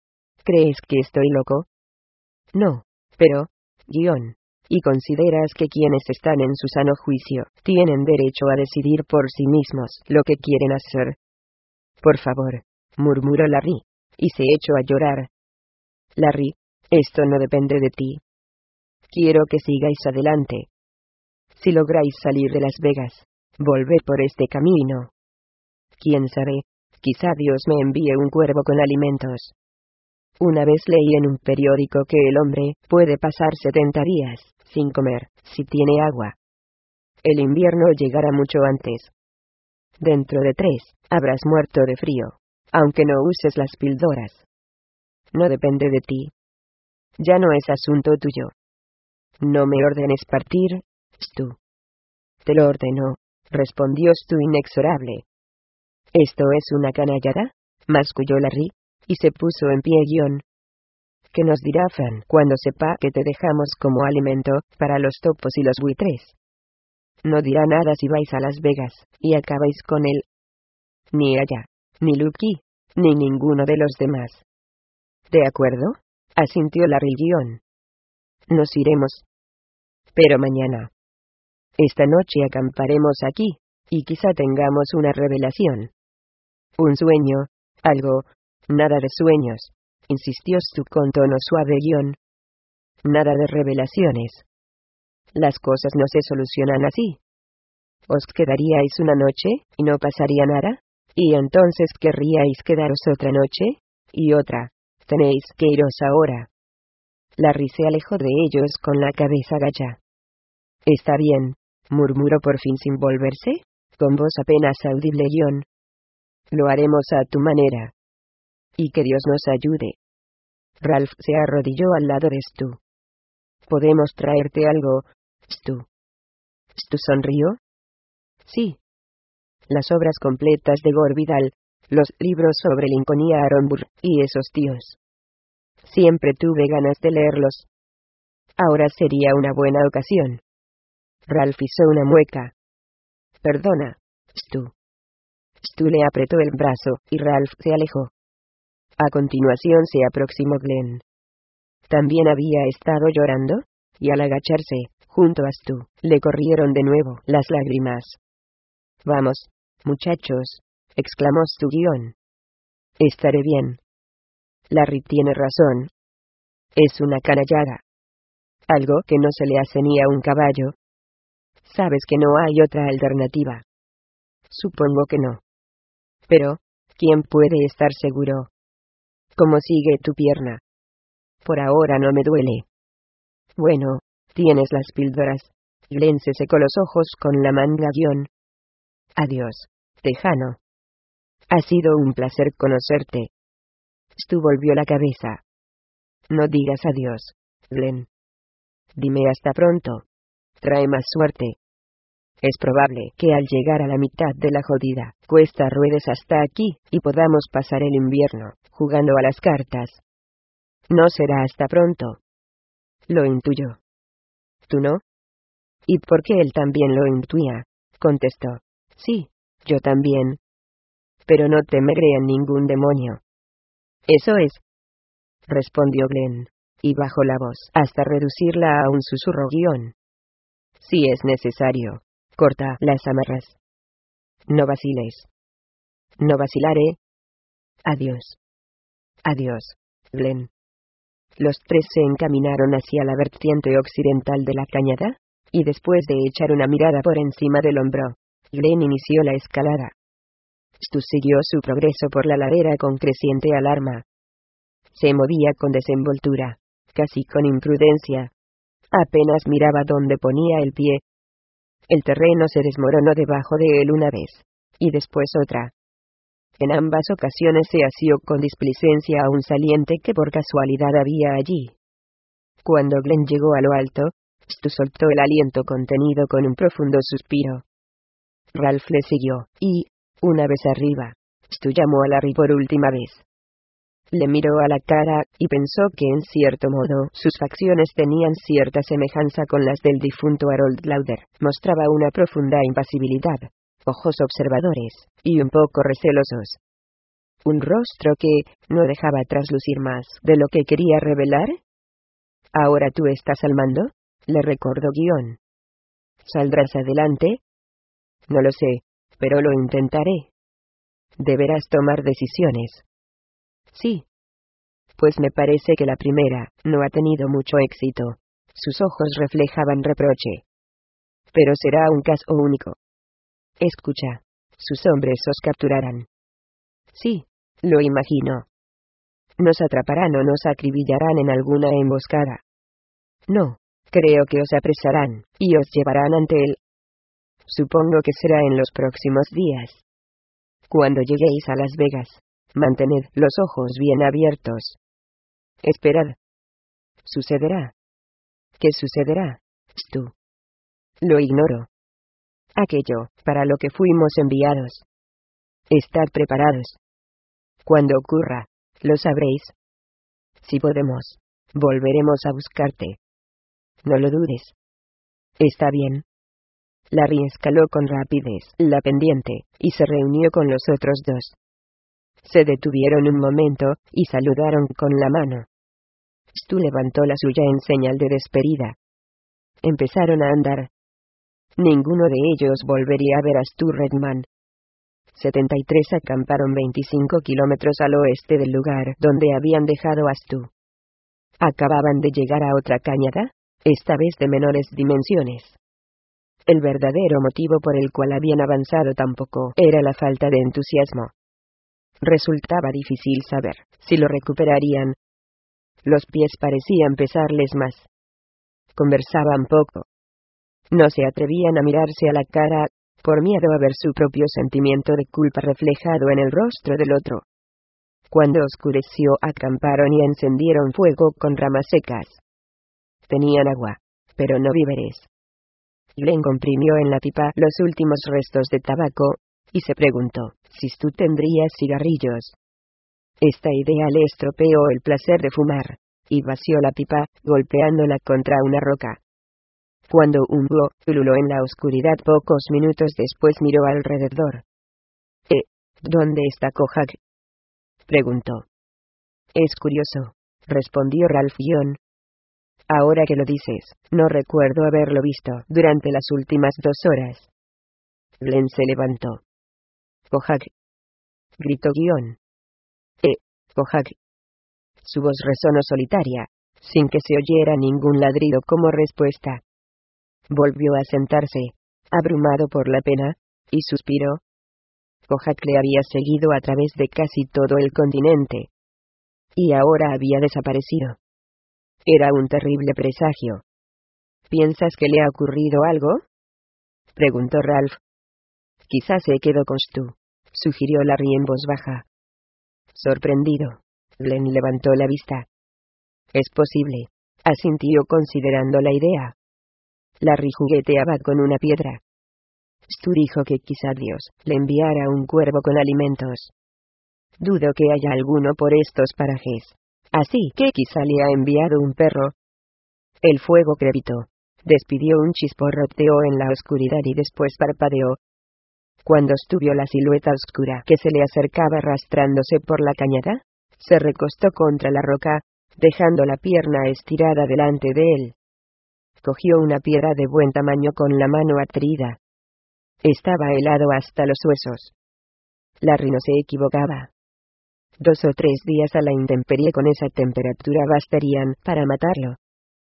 ¿Crees que estoy loco? No, pero, Guión, ¿y consideras que quienes están en su sano juicio tienen derecho a decidir por sí mismos lo que quieren hacer? Por favor, murmuró Larry, y se echó a llorar. Larry, esto no depende de ti. Quiero que sigáis adelante. Si lográis salir de Las Vegas, volved por este camino. Quién sabe, quizá Dios me envíe un cuervo con alimentos. Una vez leí en un periódico que el hombre puede pasar setenta días sin comer, si tiene agua. El invierno llegará mucho antes. Dentro de tres, habrás muerto de frío, aunque no uses las píldoras. No depende de ti. Ya no es asunto tuyo. No me ordenes partir, Stu. Te lo ordeno, respondió Stu inexorable. ¿Esto es una canallada?, masculló Larry, y se puso en pie. Guión. ¿Qué nos dirá Fran cuando sepa que te dejamos como alimento para los topos y los buitres? No dirá nada si vais a Las Vegas y acabáis con él. Ni ella, ni Lucky, ni ninguno de los demás. ¿De acuerdo?, asintió Larry. Guión. Nos iremos. Pero mañana. Esta noche acamparemos aquí, y quizá tengamos una revelación. Un sueño, algo, nada de sueños, insistió Stu con tono suave guión. Nada de revelaciones. Las cosas no se solucionan así. Os quedaríais una noche, y no pasaría nada, y entonces querríais quedaros otra noche, y otra. Tenéis que iros ahora. Larry se alejó de ellos con la cabeza gacha. Está bien, murmuró por fin sin volverse, con voz apenas audible guión. Lo haremos a tu manera. Y que Dios nos ayude. Ralph se arrodilló al lado de Stu. ¿Podemos traerte algo, Stu? Stu sonrió. Sí. Las obras completas de Gore Vidal, los libros sobre Lincoln y Aaron Burr, y esos tíos. Siempre tuve ganas de leerlos. Ahora sería una buena ocasión. Ralph hizo una mueca. Perdona, Stu. Stu le apretó el brazo, y Ralph se alejó. A continuación se aproximó Glenn. También había estado llorando, y al agacharse, junto a Stu, le corrieron de nuevo las lágrimas. Vamos, muchachos, exclamó Stu guión. Estaré bien. Larry tiene razón. Es una canallada. Algo que no se le hace ni a un caballo. Sabes que no hay otra alternativa. Supongo que no. Pero, ¿quién puede estar seguro? ¿Cómo sigue tu pierna? Por ahora no me duele. Bueno, tienes las píldoras. Glenn se secó los ojos con la manga guión. Adiós, tejano. Ha sido un placer conocerte. Stu volvió la cabeza. No digas adiós, Glenn. Dime hasta pronto. Trae más suerte. Es probable que al llegar a la mitad de la jodida cuesta ruedes hasta aquí, y podamos pasar el invierno jugando a las cartas. No será hasta pronto. Lo intuyó. ¿Tú no? ¿Y por qué él también lo intuía? Contestó. Sí, yo también. Pero no te me crean ningún demonio. Eso es, respondió Glenn, y bajó la voz hasta reducirla a un susurro guión. Si es necesario, corta las amarras. No vaciles. No vacilaré. Adiós. Adiós, Glenn. Los tres se encaminaron hacia la vertiente occidental de la cañada, y después de echar una mirada por encima del hombro, Glenn inició la escalada. Stu siguió su progreso por la ladera con creciente alarma. Se movía con desenvoltura, casi con imprudencia. Apenas miraba dónde ponía el pie. El terreno se desmoronó debajo de él una vez, y después otra. En ambas ocasiones se asió con displicencia a un saliente que por casualidad había allí. Cuando Glenn llegó a lo alto, Stu soltó el aliento contenido con un profundo suspiro. Ralph le siguió, y, una vez arriba, Stu llamó a Larry por última vez. Le miró a la cara, y pensó que en cierto modo sus facciones tenían cierta semejanza con las del difunto Harold Lauder. Mostraba una profunda impasibilidad, ojos observadores, y un poco recelosos. Un rostro que no dejaba traslucir más de lo que quería revelar. ¿Ahora tú estás al mando?, le recordó guión. ¿Saldrás adelante? No lo sé, pero lo intentaré. Deberás tomar decisiones. Sí. Pues me parece que la primera no ha tenido mucho éxito. Sus ojos reflejaban reproche. Pero será un caso único. Escucha, sus hombres os capturarán. Sí, lo imagino. Nos atraparán o nos acribillarán en alguna emboscada. No, creo que os apresarán, y os llevarán ante él. Supongo que será en los próximos días. Cuando lleguéis a Las Vegas, mantened los ojos bien abiertos. Esperad. Sucederá. ¿Qué sucederá, Stu? Lo ignoro. Aquello, para lo que fuimos enviados. Estad preparados. Cuando ocurra, lo sabréis. Si podemos, volveremos a buscarte. No lo dudes. Está bien. Larry escaló con rapidez la pendiente, y se reunió con los otros dos. Se detuvieron un momento, y saludaron con la mano. Stu levantó la suya en señal de despedida. Empezaron a andar. Ninguno de ellos volvería a ver a Stu Redman. setenta y tres acamparon veinticinco kilómetros al oeste del lugar donde habían dejado a Stu. Acababan de llegar a otra cañada, esta vez de menores dimensiones. El verdadero motivo por el cual habían avanzado tampoco era la falta de entusiasmo. Resultaba difícil saber si lo recuperarían. Los pies parecían pesarles más. Conversaban poco. No se atrevían a mirarse a la cara, por miedo a ver su propio sentimiento de culpa reflejado en el rostro del otro. Cuando oscureció, acamparon y encendieron fuego con ramas secas. Tenían agua, pero no víveres. Glenn comprimió en la pipa los últimos restos de tabaco, y se preguntó si Stu tendría cigarrillos. Esta idea le estropeó el placer de fumar, y vació la pipa, golpeándola contra una roca. Cuando hubo ululó en la oscuridad pocos minutos después, miró alrededor. «¿Eh? ¿Dónde está Kojak?», preguntó. «Es curioso», respondió Ralph John. «Ahora que lo dices, no recuerdo haberlo visto durante las últimas dos horas». Glenn se levantó. «Kojak», gritó Guion. «Eh, Kojak». Su voz resonó solitaria, sin que se oyera ningún ladrido como respuesta. Volvió a sentarse, abrumado por la pena, y suspiró. Kojak le había seguido a través de casi todo el continente. Y ahora había desaparecido. Era un terrible presagio. ¿Piensas que le ha ocurrido algo?, preguntó Ralph. Quizás se quedó con Stu, sugirió Larry en voz baja. Sorprendido, Glenn levantó la vista. Es posible, asintió considerando la idea. Larry jugueteaba con una piedra. Stu dijo que quizá Dios le enviara un cuervo con alimentos. Dudo que haya alguno por estos parajes, así que quizá le ha enviado un perro. El fuego crepitó, despidió un chisporroteo en la oscuridad y después parpadeó. Cuando Stu vio la silueta oscura que se le acercaba arrastrándose por la cañada, se recostó contra la roca, dejando la pierna estirada delante de él. Cogió una piedra de buen tamaño con la mano atrida. Estaba helado hasta los huesos. Larry no se equivocaba. Dos o tres días a la intemperie con esa temperatura bastarían para matarlo.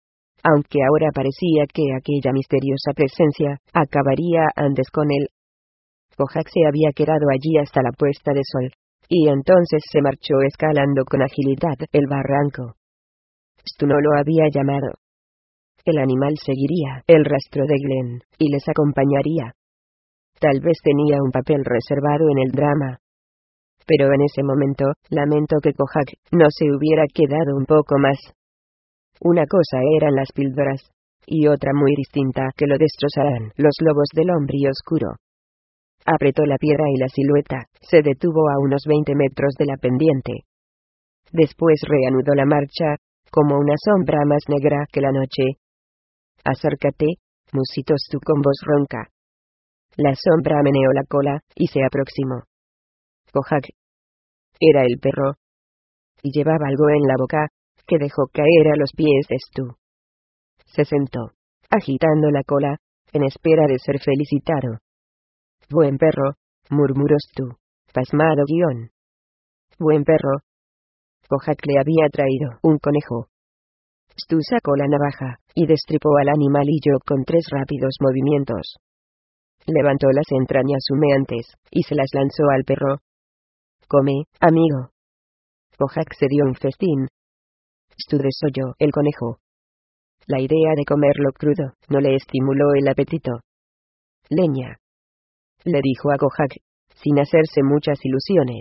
Aunque ahora parecía que aquella misteriosa presencia acabaría antes con él. Kojak se había quedado allí hasta la puesta de sol, y entonces se marchó escalando con agilidad el barranco. Stu no lo había llamado. El animal seguiría el rastro de Glenn, y les acompañaría. Tal vez tenía un papel reservado en el drama. Pero en ese momento, lamento que Kojak no se hubiera quedado un poco más. Una cosa eran las píldoras, y otra muy distinta que lo destrozaran los lobos del hombre oscuro. Apretó la piedra y la silueta se detuvo a unos veinte metros de la pendiente. Después reanudó la marcha, como una sombra más negra que la noche. «Acércate», musitó Stu con voz ronca. La sombra meneó la cola, y se aproximó. Kojak. Era el perro. Y llevaba algo en la boca, que dejó caer a los pies de Stu. Se sentó, agitando la cola, en espera de ser felicitado. «Buen perro», murmuró Stu, pasmado guión. «Buen perro». Kojak le había traído un conejo. Stu sacó la navaja, y destripó al animalillo con tres rápidos movimientos. Levantó las entrañas humeantes, y se las lanzó al perro. «Come, amigo». Kojak se dio un festín. Stu desolló el conejo. La idea de comerlo crudo no le estimuló el apetito. «Leña», le dijo a Kojak, sin hacerse muchas ilusiones.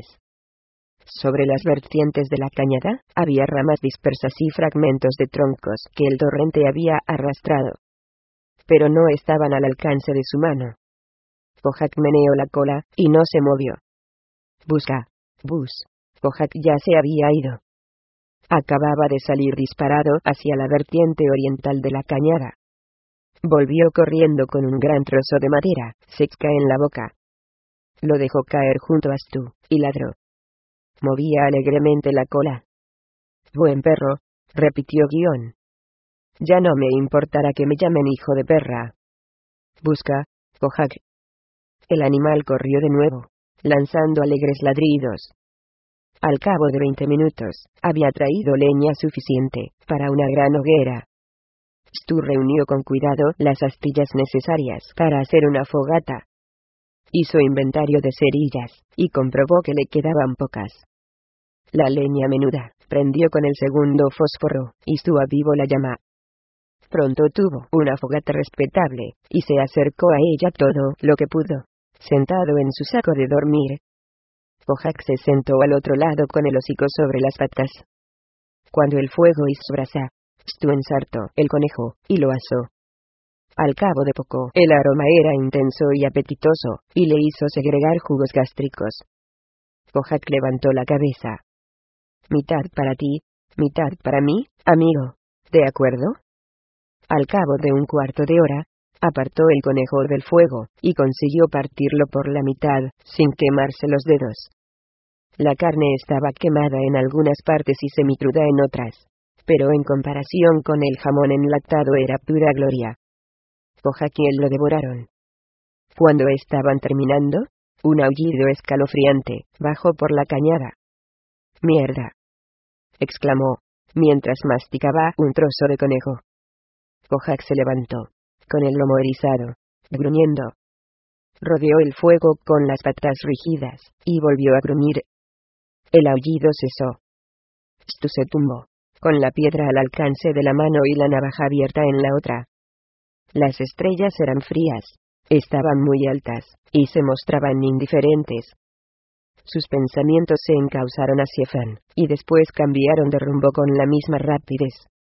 Sobre las vertientes de la cañada, había ramas dispersas y fragmentos de troncos que el torrente había arrastrado. Pero no estaban al alcance de su mano. Kojak meneó la cola, y no se movió. «Busca, Bus». Kojak ya se había ido. Acababa de salir disparado hacia la vertiente oriental de la cañada. Volvió corriendo con un gran trozo de madera, seca en la boca. Lo dejó caer junto a Stu, y ladró. Movía alegremente la cola. «Buen perro», repitió guión. «Ya no me importará que me llamen hijo de perra». «Busca, Kojak». El animal corrió de nuevo, lanzando alegres ladridos. Al cabo de veinte minutos, había traído leña suficiente para una gran hoguera. Stu reunió con cuidado las astillas necesarias para hacer una fogata. Hizo inventario de cerillas, y comprobó que le quedaban pocas. La leña menuda prendió con el segundo fósforo, y Stu avivó la llama. Pronto tuvo una fogata respetable, y se acercó a ella todo lo que pudo, sentado en su saco de dormir. Kojak se sentó al otro lado con el hocico sobre las patas. Cuando el fuego hizo brasa, Stu ensartó el conejo, y lo asó. Al cabo de poco, el aroma era intenso y apetitoso, y le hizo segregar jugos gástricos. Kojak levantó la cabeza. Mitad para ti, mitad para mí, amigo. ¿De acuerdo? Al cabo de un cuarto de hora, apartó el conejo del fuego, y consiguió partirlo por la mitad, sin quemarse los dedos. La carne estaba quemada en algunas partes y semicruda en otras, pero en comparación con el jamón enlatado era pura gloria. Kojak y él lo devoraron. Cuando estaban terminando, un aullido escalofriante bajó por la cañada. «¡Mierda!», exclamó, mientras masticaba un trozo de conejo. Kojak se levantó, con el lomo erizado, gruñendo. Rodeó el fuego con las patas rígidas, y volvió a gruñir. El aullido cesó. Stu se tumbó, con la piedra al alcance de la mano y la navaja abierta en la otra. Las estrellas eran frías, estaban muy altas, y se mostraban indiferentes. Sus pensamientos se encauzaron hacia Fan, y después cambiaron de rumbo con la misma rapidez.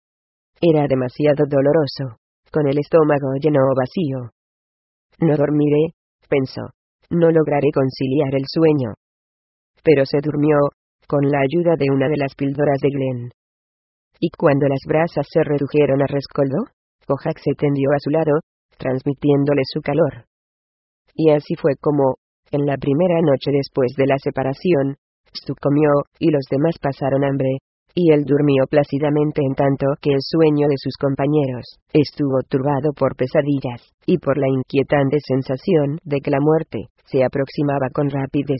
Era demasiado doloroso, con el estómago lleno o vacío. No dormiré, pensó. No lograré conciliar el sueño. Pero se durmió, con la ayuda de una de las píldoras de Glenn. Y cuando las brasas se redujeron a rescoldo, Kojak se tendió a su lado, transmitiéndole su calor. Y así fue como, en la primera noche después de la separación, Stu comió, y los demás pasaron hambre, y él durmió plácidamente en tanto que el sueño de sus compañeros estuvo turbado por pesadillas, y por la inquietante sensación de que la muerte se aproximaba con rapidez.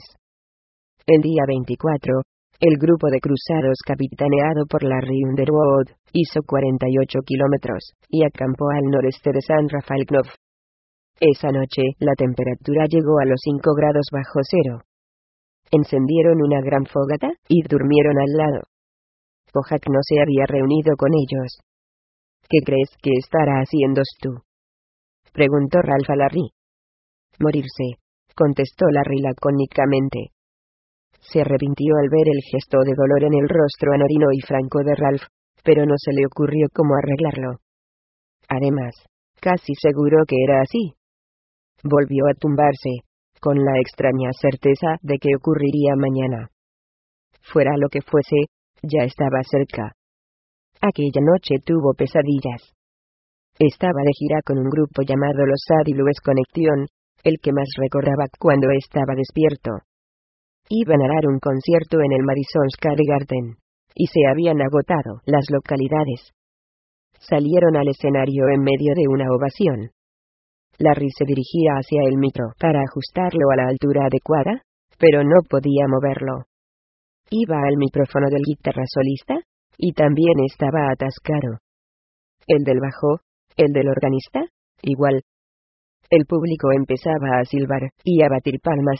El día veinticuatro, el grupo de cruzados capitaneado por Larry Underwood hizo cuarenta y ocho kilómetros, y acampó al noreste de San Rafael Knopf. Esa noche, la temperatura llegó a los cinco grados bajo cero. Encendieron una gran fogata, y durmieron al lado. Kojak no se había reunido con ellos. ¿Qué crees que estará haciendo Stu?, preguntó Ralph a Larry. Morirse, contestó Larry lacónicamente. Se arrepintió al ver el gesto de dolor en el rostro anodino y franco de Ralph, pero no se le ocurrió cómo arreglarlo. Además, casi seguro que era así. Volvió a tumbarse, con la extraña certeza de que ocurriría mañana. Fuera lo que fuese, ya estaba cerca. Aquella noche tuvo pesadillas. Estaba de gira con un grupo llamado los Sadie Louis Connection, el que más recordaba cuando estaba despierto. Iban a dar un concierto en el Madison Square Garden, y se habían agotado las localidades. Salieron al escenario en medio de una ovación. Larry se dirigía hacia el micro para ajustarlo a la altura adecuada, pero no podía moverlo. Iba al micrófono del guitarra solista, y también estaba atascado. El del bajo, el del organista, igual. El público empezaba a silbar y a batir palmas.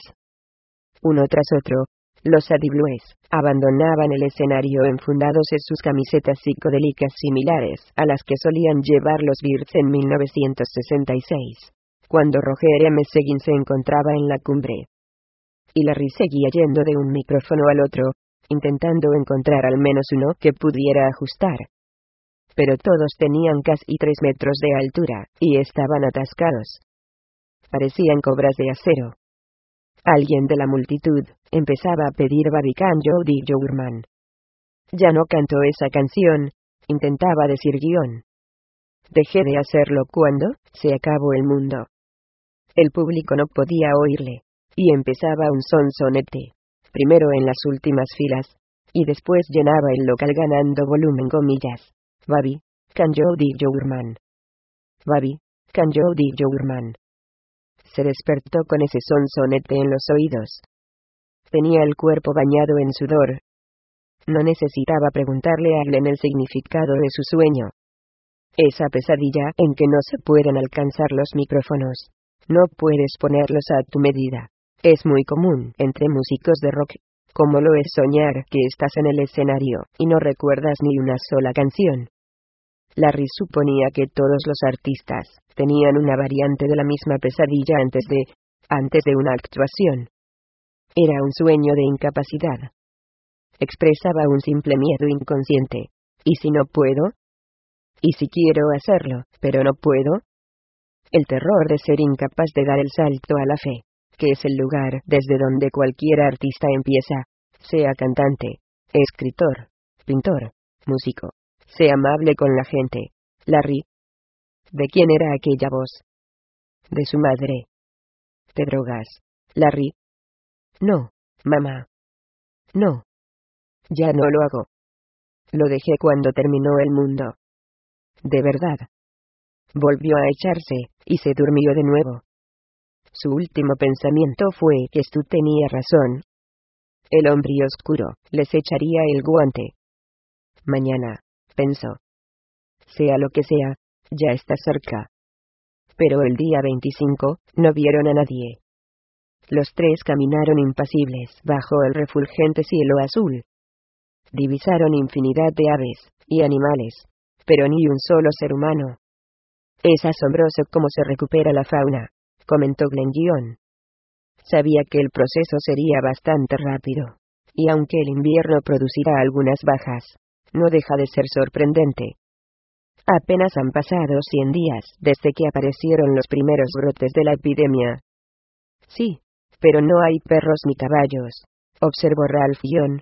Uno tras otro, los Sadie Blues abandonaban el escenario enfundados en sus camisetas psicodélicas similares a las que solían llevar los Byrds en mil novecientos sesenta y seis, cuando Roger M. Seguin se encontraba en la cumbre. Y Larry seguía yendo de un micrófono al otro, intentando encontrar al menos uno que pudiera ajustar. Pero todos tenían casi tres metros de altura, y estaban atascados. Parecían cobras de acero. Alguien de la multitud empezaba a pedir Baby Can You Dig Your Man. Ya no cantó esa canción, intentaba decir guión. Dejé de hacerlo cuando se acabó el mundo. El público no podía oírle, y empezaba un sonsonete, primero en las últimas filas, y después llenaba el local ganando volumen comillas. Baby, can you dig your man? Baby, can you dig your man? Se despertó con ese sonsonete en los oídos, Tenía el cuerpo bañado en sudor. No necesitaba preguntarle a Glenn el significado de su sueño. Esa pesadilla en que no se pueden alcanzar los micrófonos. No puedes ponerlos a tu medida. Es muy común entre músicos de rock, como lo es soñar que estás en el escenario y no recuerdas ni una sola canción. Larry suponía que todos los artistas tenían una variante de la misma pesadilla antes de, antes de una actuación. Era un sueño de incapacidad. Expresaba un simple miedo inconsciente. ¿Y si no puedo? ¿Y si quiero hacerlo, pero no puedo? El terror de ser incapaz de dar el salto a la fe, que es el lugar desde donde cualquier artista empieza, sea cantante, escritor, pintor, músico. Sea amable con la gente. Larry. ¿De quién era aquella voz? De su madre. ¿Te drogas, Larry? No, mamá. No. Ya no lo hago. Lo dejé cuando terminó el mundo. De verdad. Volvió a echarse, y se durmió de nuevo. Su último pensamiento fue que Stu tenía razón. El hombre oscuro les echaría el guante. Mañana, pensó. Sea lo que sea, ya está cerca. Pero el día veinticinco, no vieron a nadie. Los tres caminaron impasibles bajo el refulgente cielo azul. Divisaron infinidad de aves y animales, pero ni un solo ser humano. Es asombroso cómo se recupera la fauna, comentó Glenn. Sabía que el proceso sería bastante rápido, y aunque el invierno producirá algunas bajas, no deja de ser sorprendente. Apenas han pasado cien días desde que aparecieron los primeros brotes de la epidemia. Sí, pero no hay perros ni caballos, observó Ralph John.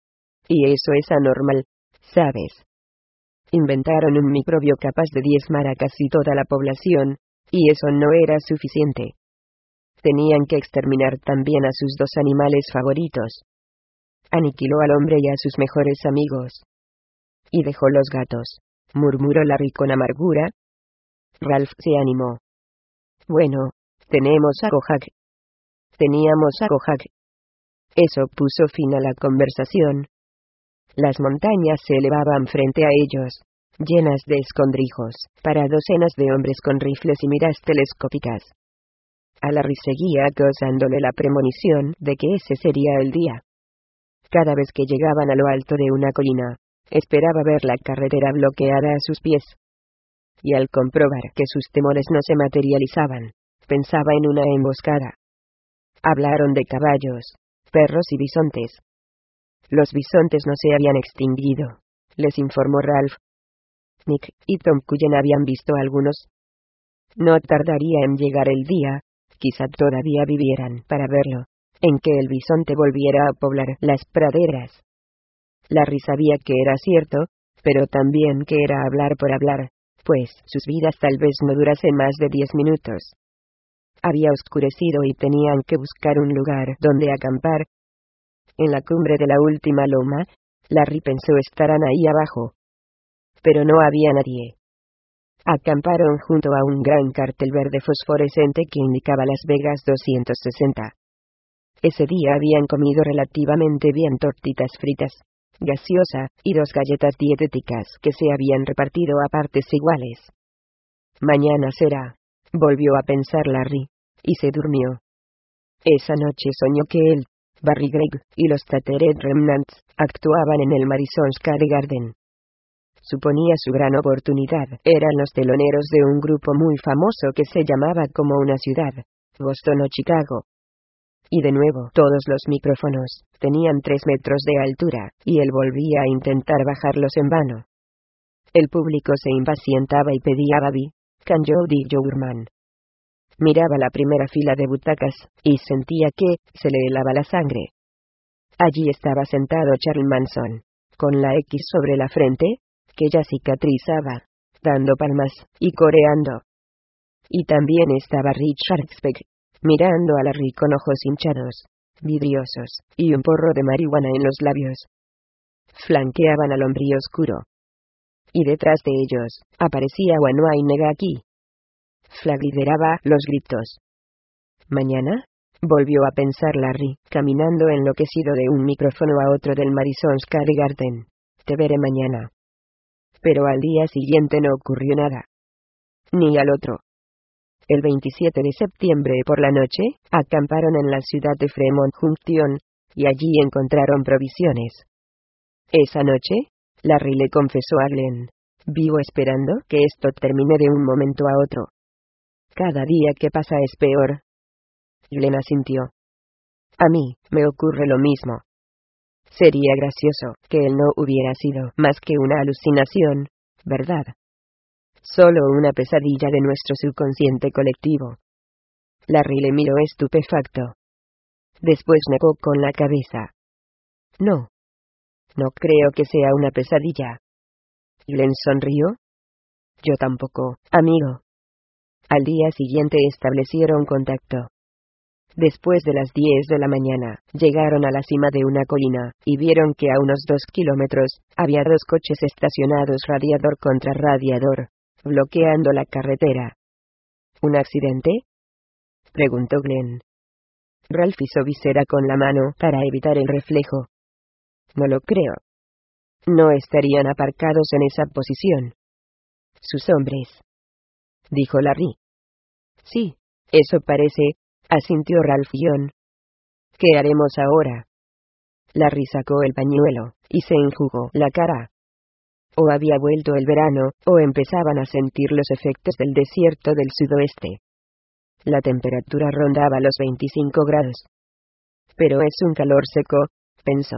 Y eso es anormal, ¿sabes? Inventaron un microbio capaz de diezmar a casi toda la población, y eso no era suficiente. Tenían que exterminar también a sus dos animales favoritos. Aniquiló al hombre y a sus mejores amigos. Y dejó los gatos, murmuró Larry con amargura. Ralph se animó. Bueno, tenemos a Kojak. Teníamos a Kojak. Eso puso fin a la conversación. Las montañas se elevaban frente a ellos, llenas de escondrijos, para docenas de hombres con rifles y miras telescópicas. A Larry seguía causándole la premonición de que ese sería el día. Cada vez que llegaban a lo alto de una colina, esperaba ver la carretera bloqueada a sus pies. Y al comprobar que sus temores no se materializaban, pensaba en una emboscada. Hablaron de caballos, perros y bisontes. Los bisontes no se habían extinguido, les informó Ralph. Nick y Tom Cullen habían visto algunos. No tardaría en llegar el día, quizá todavía vivieran para verlo, en que el bisonte volviera a poblar las praderas. Larry sabía que era cierto, pero también que era hablar por hablar, pues sus vidas tal vez no durasen más de diez minutos. Había oscurecido y tenían que buscar un lugar donde acampar. En la cumbre de la última loma, Larry pensó estarán ahí abajo. Pero no había nadie. Acamparon junto a un gran cartel verde fosforescente que indicaba Las Vegas doscientos sesenta. Ese día habían comido relativamente bien tortitas fritas, gaseosa, y dos galletas dietéticas que se habían repartido a partes iguales. Mañana será, volvió a pensar Larry, y se durmió. Esa noche soñó que él, Barry Gregg, y los Tattered Remnants, actuaban en el Madison Square Garden. Suponía su gran oportunidad, eran los teloneros de un grupo muy famoso que se llamaba como una ciudad, Boston o Chicago. Y de nuevo todos los micrófonos tenían tres metros de altura, y él volvía a intentar bajarlos en vano. El público se impacientaba y pedía a Bobby, Can Jody Jourman. Miraba la primera fila de butacas, y sentía que se le helaba la sangre. Allí estaba sentado Charles Manson, con la X sobre la frente, que ya cicatrizaba, dando palmas, y coreando. Y también estaba Richard Speck, mirando a Larry con ojos hinchados, vidriosos, y un porro de marihuana en los labios. Flanqueaban al hombre oscuro. Y detrás de ellos, aparecía Wanuai Negaki. Flag lideraba los gritos. Mañana, volvió a pensar Larry, caminando enloquecido de un micrófono a otro del Madison Square Garden. Te veré mañana. Pero al día siguiente no ocurrió nada. Ni al otro. El veintisiete de septiembre por la noche, acamparon en la ciudad de Fremont Junction, y allí encontraron provisiones. Esa noche, Larry le confesó a Glenn: vivo esperando que esto termine de un momento a otro. Cada día que pasa es peor. Glenn asintió. A mí, me ocurre lo mismo. Sería gracioso que él no hubiera sido más que una alucinación, ¿verdad? Solo una pesadilla de nuestro subconsciente colectivo. Larry le miró estupefacto. Después negó con la cabeza. No. No creo que sea una pesadilla. Glenn sonrió. Yo tampoco, amigo. Al día siguiente establecieron contacto. Después de las diez de la mañana, llegaron a la cima de una colina, y vieron que a unos dos kilómetros, había dos coches estacionados radiador contra radiador, bloqueando la carretera. ¿Un accidente?, preguntó Glenn. Ralph hizo visera con la mano para evitar el reflejo. No lo creo. No estarían aparcados en esa posición. Sus hombres, dijo Larry. Sí, eso parece, asintió Ralph John. ¿Qué haremos ahora? Larry sacó el pañuelo, y se enjugó la cara. O había vuelto el verano, o empezaban a sentir los efectos del desierto del sudoeste. La temperatura rondaba los veinticinco grados. Pero es un calor seco, pensó.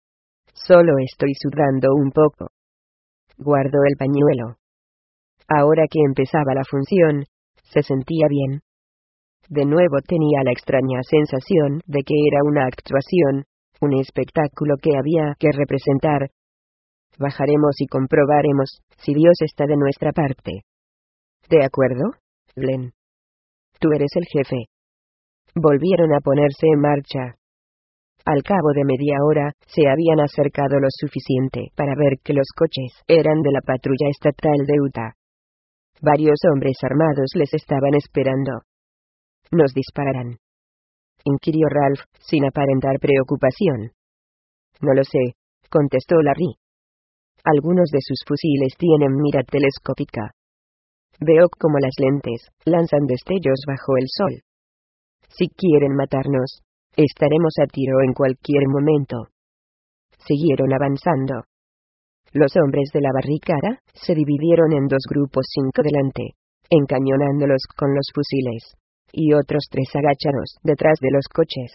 Solo estoy sudando un poco. Guardó el pañuelo. Ahora que empezaba la función, se sentía bien. De nuevo tenía la extraña sensación de que era una actuación, un espectáculo que había que representar. Bajaremos y comprobaremos si Dios está de nuestra parte. ¿De acuerdo, Glenn? Tú eres el jefe. Volvieron a ponerse en marcha. Al cabo de media hora, se habían acercado lo suficiente para ver que los coches eran de la patrulla estatal de Utah. Varios hombres armados les estaban esperando. ¿Nos dispararán?, inquirió Ralph, sin aparentar preocupación. No lo sé, contestó Larry. Algunos de sus fusiles tienen mira telescópica. Veo como las lentes lanzan destellos bajo el sol. Si quieren matarnos, estaremos a tiro en cualquier momento. Siguieron avanzando. Los hombres de la barricada se dividieron en dos grupos, cinco delante, encañonándolos con los fusiles, y otros tres agachados detrás de los coches.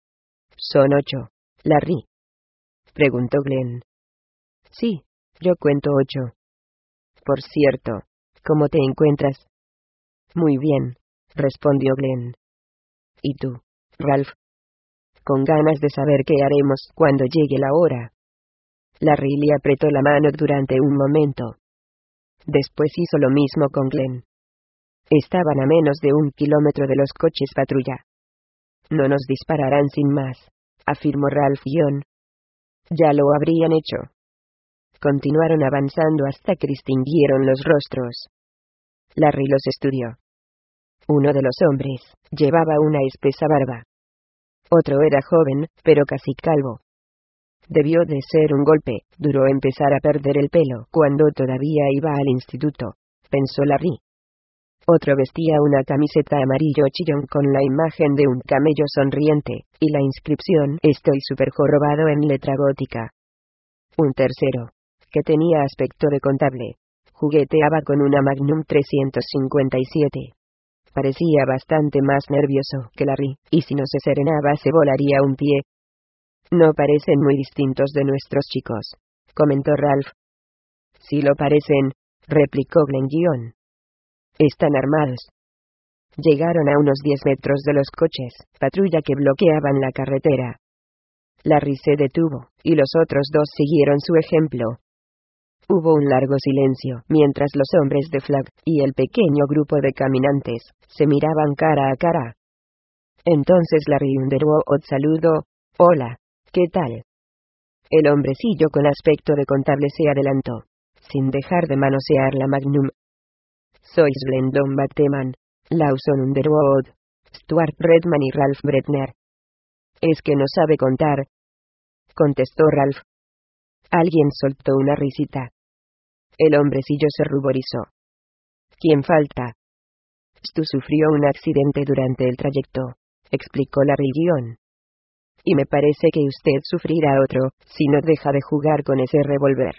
¿Son ocho, Larry?, preguntó Glenn. Sí, yo cuento ocho. Por cierto, ¿cómo te encuentras? Muy bien, respondió Glenn. ¿Y tú, Ralph? Con ganas de saber qué haremos cuando llegue la hora. Larry le apretó la mano durante un momento. Después hizo lo mismo con Glenn. Estaban a menos de un kilómetro de los coches patrulla. No nos dispararán sin más, afirmó Ralph John. Ya lo habrían hecho. Continuaron avanzando hasta que distinguieron los rostros. Larry los estudió. Uno de los hombres llevaba una espesa barba. Otro era joven, pero casi calvo. Debió de ser un golpe duro empezar a perder el pelo cuando todavía iba al instituto, pensó Larry. Otro vestía una camiseta amarillo chillón con la imagen de un camello sonriente, y la inscripción «Estoy super jorobado» en letra gótica. Un tercero, que tenía aspecto de contable, jugueteaba con una Magnum trescientos cincuenta y siete. Parecía bastante más nervioso que Larry, y si no se serenaba se volaría un pie. No parecen muy distintos de nuestros chicos, comentó Ralph. Sí lo parecen, replicó Glenn Guion. Están armados. Llegaron a unos diez metros de los coches patrulla que bloqueaban la carretera. Larry se detuvo, y los otros dos siguieron su ejemplo. Hubo un largo silencio mientras los hombres de Flag y el pequeño grupo de caminantes se miraban cara a cara. Entonces Larry Underwood saludó. Hola, ¿qué tal? El hombrecillo con aspecto de contable se adelantó, sin dejar de manosear la Magnum. Sois Glendon Bateman, Lawson Underwood, Stuart Redman y Ralph Bretner. Es que no sabe contar, contestó Ralph. Alguien soltó una risita. El hombrecillo se ruborizó. ¿Quién falta? Stu sufrió un accidente durante el trayecto, explicó Larry Gion. Y me parece que usted sufrirá otro, si no deja de jugar con ese revólver.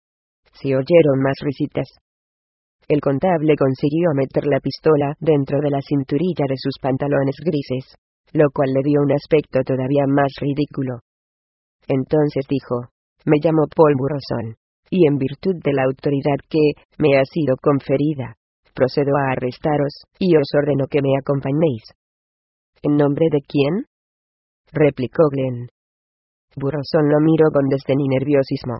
Se oyeron más risitas. El contable consiguió meter la pistola dentro de la cinturilla de sus pantalones grises, lo cual le dio un aspecto todavía más ridículo. Entonces dijo, me llamo Paul Burroson, y en virtud de la autoridad que me ha sido conferida, procedo a arrestaros, y os ordeno que me acompañéis. ¿En nombre de quién? Replicó Glenn. Burroson lo miró con desdén y nerviosismo.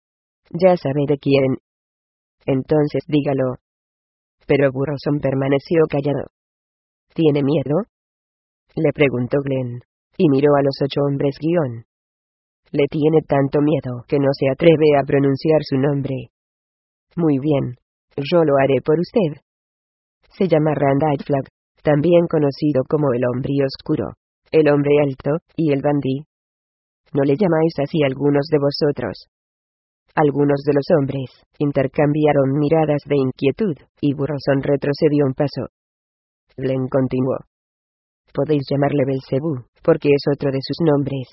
Ya sabe de quién. Entonces dígalo. Pero Burroson permaneció callado. ¿Tiene miedo? Le preguntó Glenn, y miró a los ocho hombres guión. Le tiene tanto miedo que no se atreve a pronunciar su nombre. Muy bien, yo lo haré por usted. Se llama Rand Flagg, también conocido como el hombre oscuro, el hombre alto, y el bandí. ¿No le llamáis así algunos de vosotros? Algunos de los hombres intercambiaron miradas de inquietud, y Burroson retrocedió un paso. Glenn continuó. Podéis llamarle Belcebú, porque es otro de sus nombres.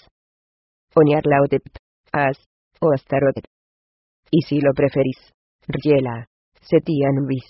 O Nyarlathotep, As, o Astaroth. Y si lo preferís, Riela, Seti Anubis.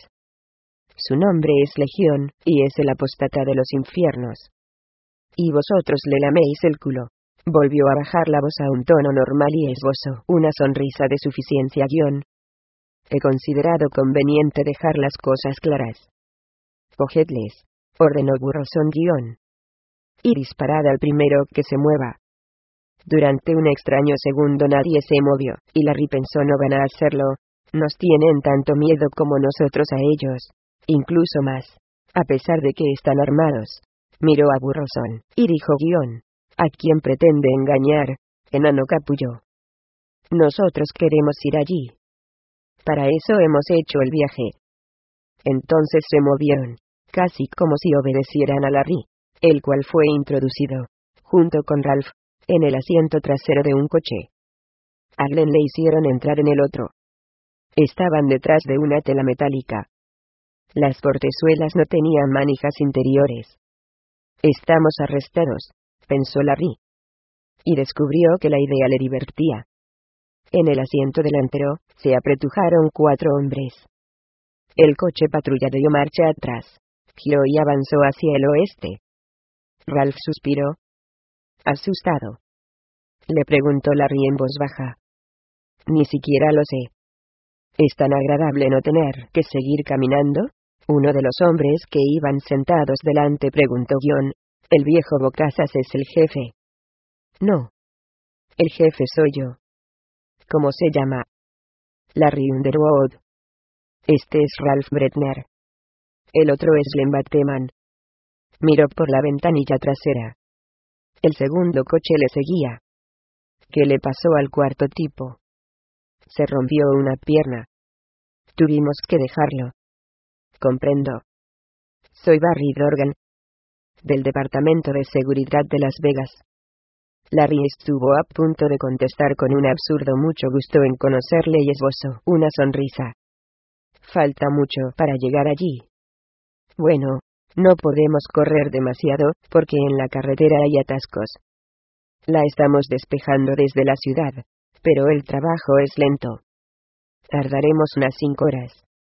Su nombre es Legión, y es el apóstata de los infiernos. Y vosotros le laméis el culo. Volvió a bajar la voz a un tono normal y esbozó una sonrisa de suficiencia guión. He considerado conveniente dejar las cosas claras. Cogedles, ordenó Burroson guión. Y disparad al primero que se mueva. Durante un extraño segundo nadie se movió, y Larry pensó no van a hacerlo, nos tienen tanto miedo como nosotros a ellos, incluso más, a pesar de que están armados. Miró a Burroson, y dijo guión. ¿A quién pretende engañar, enano capullo? Nosotros queremos ir allí. Para eso hemos hecho el viaje. Entonces se movieron, casi como si obedecieran a Larry, el cual fue introducido, junto con Ralph, en el asiento trasero de un coche. A Glenn le hicieron entrar en el otro. Estaban detrás de una tela metálica. Las portezuelas no tenían manijas interiores. Estamos arrestados, pensó Larry. Y descubrió que la idea le divertía. En el asiento delantero, se apretujaron cuatro hombres. El coche patrulla dio marcha atrás, giró y avanzó hacia el oeste. Ralph suspiró. Asustado. Le preguntó Larry en voz baja. Ni siquiera lo sé. ¿Es tan agradable no tener que seguir caminando? Uno de los hombres que iban sentados delante preguntó guión. El viejo Bocazas es el jefe. No. El jefe soy yo. ¿Cómo se llama? Larry Underwood. Este es Ralph Bretner. El otro es Glenn Bateman. Miró por la ventanilla trasera. El segundo coche le seguía. ¿Qué le pasó al cuarto tipo? Se rompió una pierna. Tuvimos que dejarlo. Comprendo. Soy Barry Dorgan, del Departamento de Seguridad de Las Vegas. Larry estuvo a punto de contestar con un absurdo mucho gusto en conocerle y esbozó una sonrisa. Falta mucho para llegar allí. Bueno, no podemos correr demasiado, porque en la carretera hay atascos. La estamos despejando desde la ciudad, pero el trabajo es lento. Tardaremos unas cinco horas.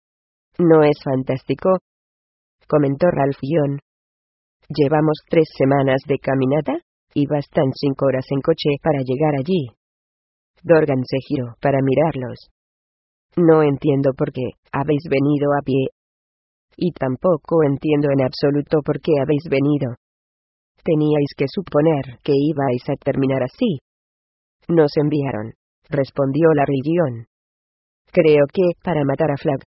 ¿No es fantástico?, comentó Ralph Gion. Llevamos tres semanas de caminata, y bastan cinco horas en coche para llegar allí. Dorgan se giró para mirarlos. No entiendo por qué habéis venido a pie. Y tampoco entiendo en absoluto por qué habéis venido. Teníais que suponer que ibais a terminar así. Nos enviaron, respondió Larry Gion. Creo que, para matar a Flagg.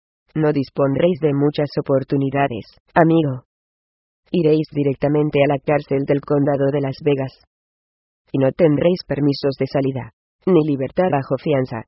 No dispondréis de muchas oportunidades, amigo. Iréis directamente a la cárcel del condado de Las Vegas. Y no tendréis permisos de salida, ni libertad bajo fianza.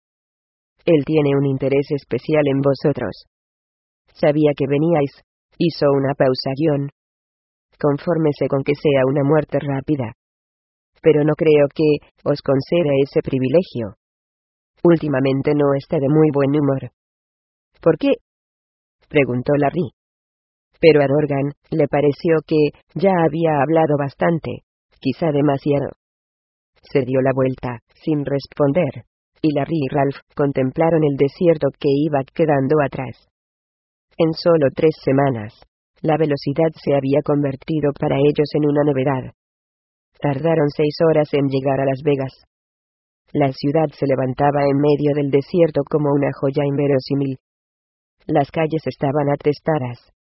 Él tiene un interés especial en vosotros. Sabía que veníais. Hizo una pausa guión. confórmese con que sea una muerte rápida. Pero no creo que os conceda ese privilegio. Últimamente no está de muy buen humor. ¿Por qué?, preguntó Larry. Pero a Dorgan le pareció que ya había hablado bastante, quizá demasiado. Se dio la vuelta, sin responder, y Larry y Ralph contemplaron el desierto que iba quedando atrás. En solo tres semanas, la velocidad se había convertido para ellos en una novedad. Tardaron seis horas en llegar a Las Vegas. La ciudad se levantaba en medio del desierto como una joya inverosímil. Las calles estaban atestadas.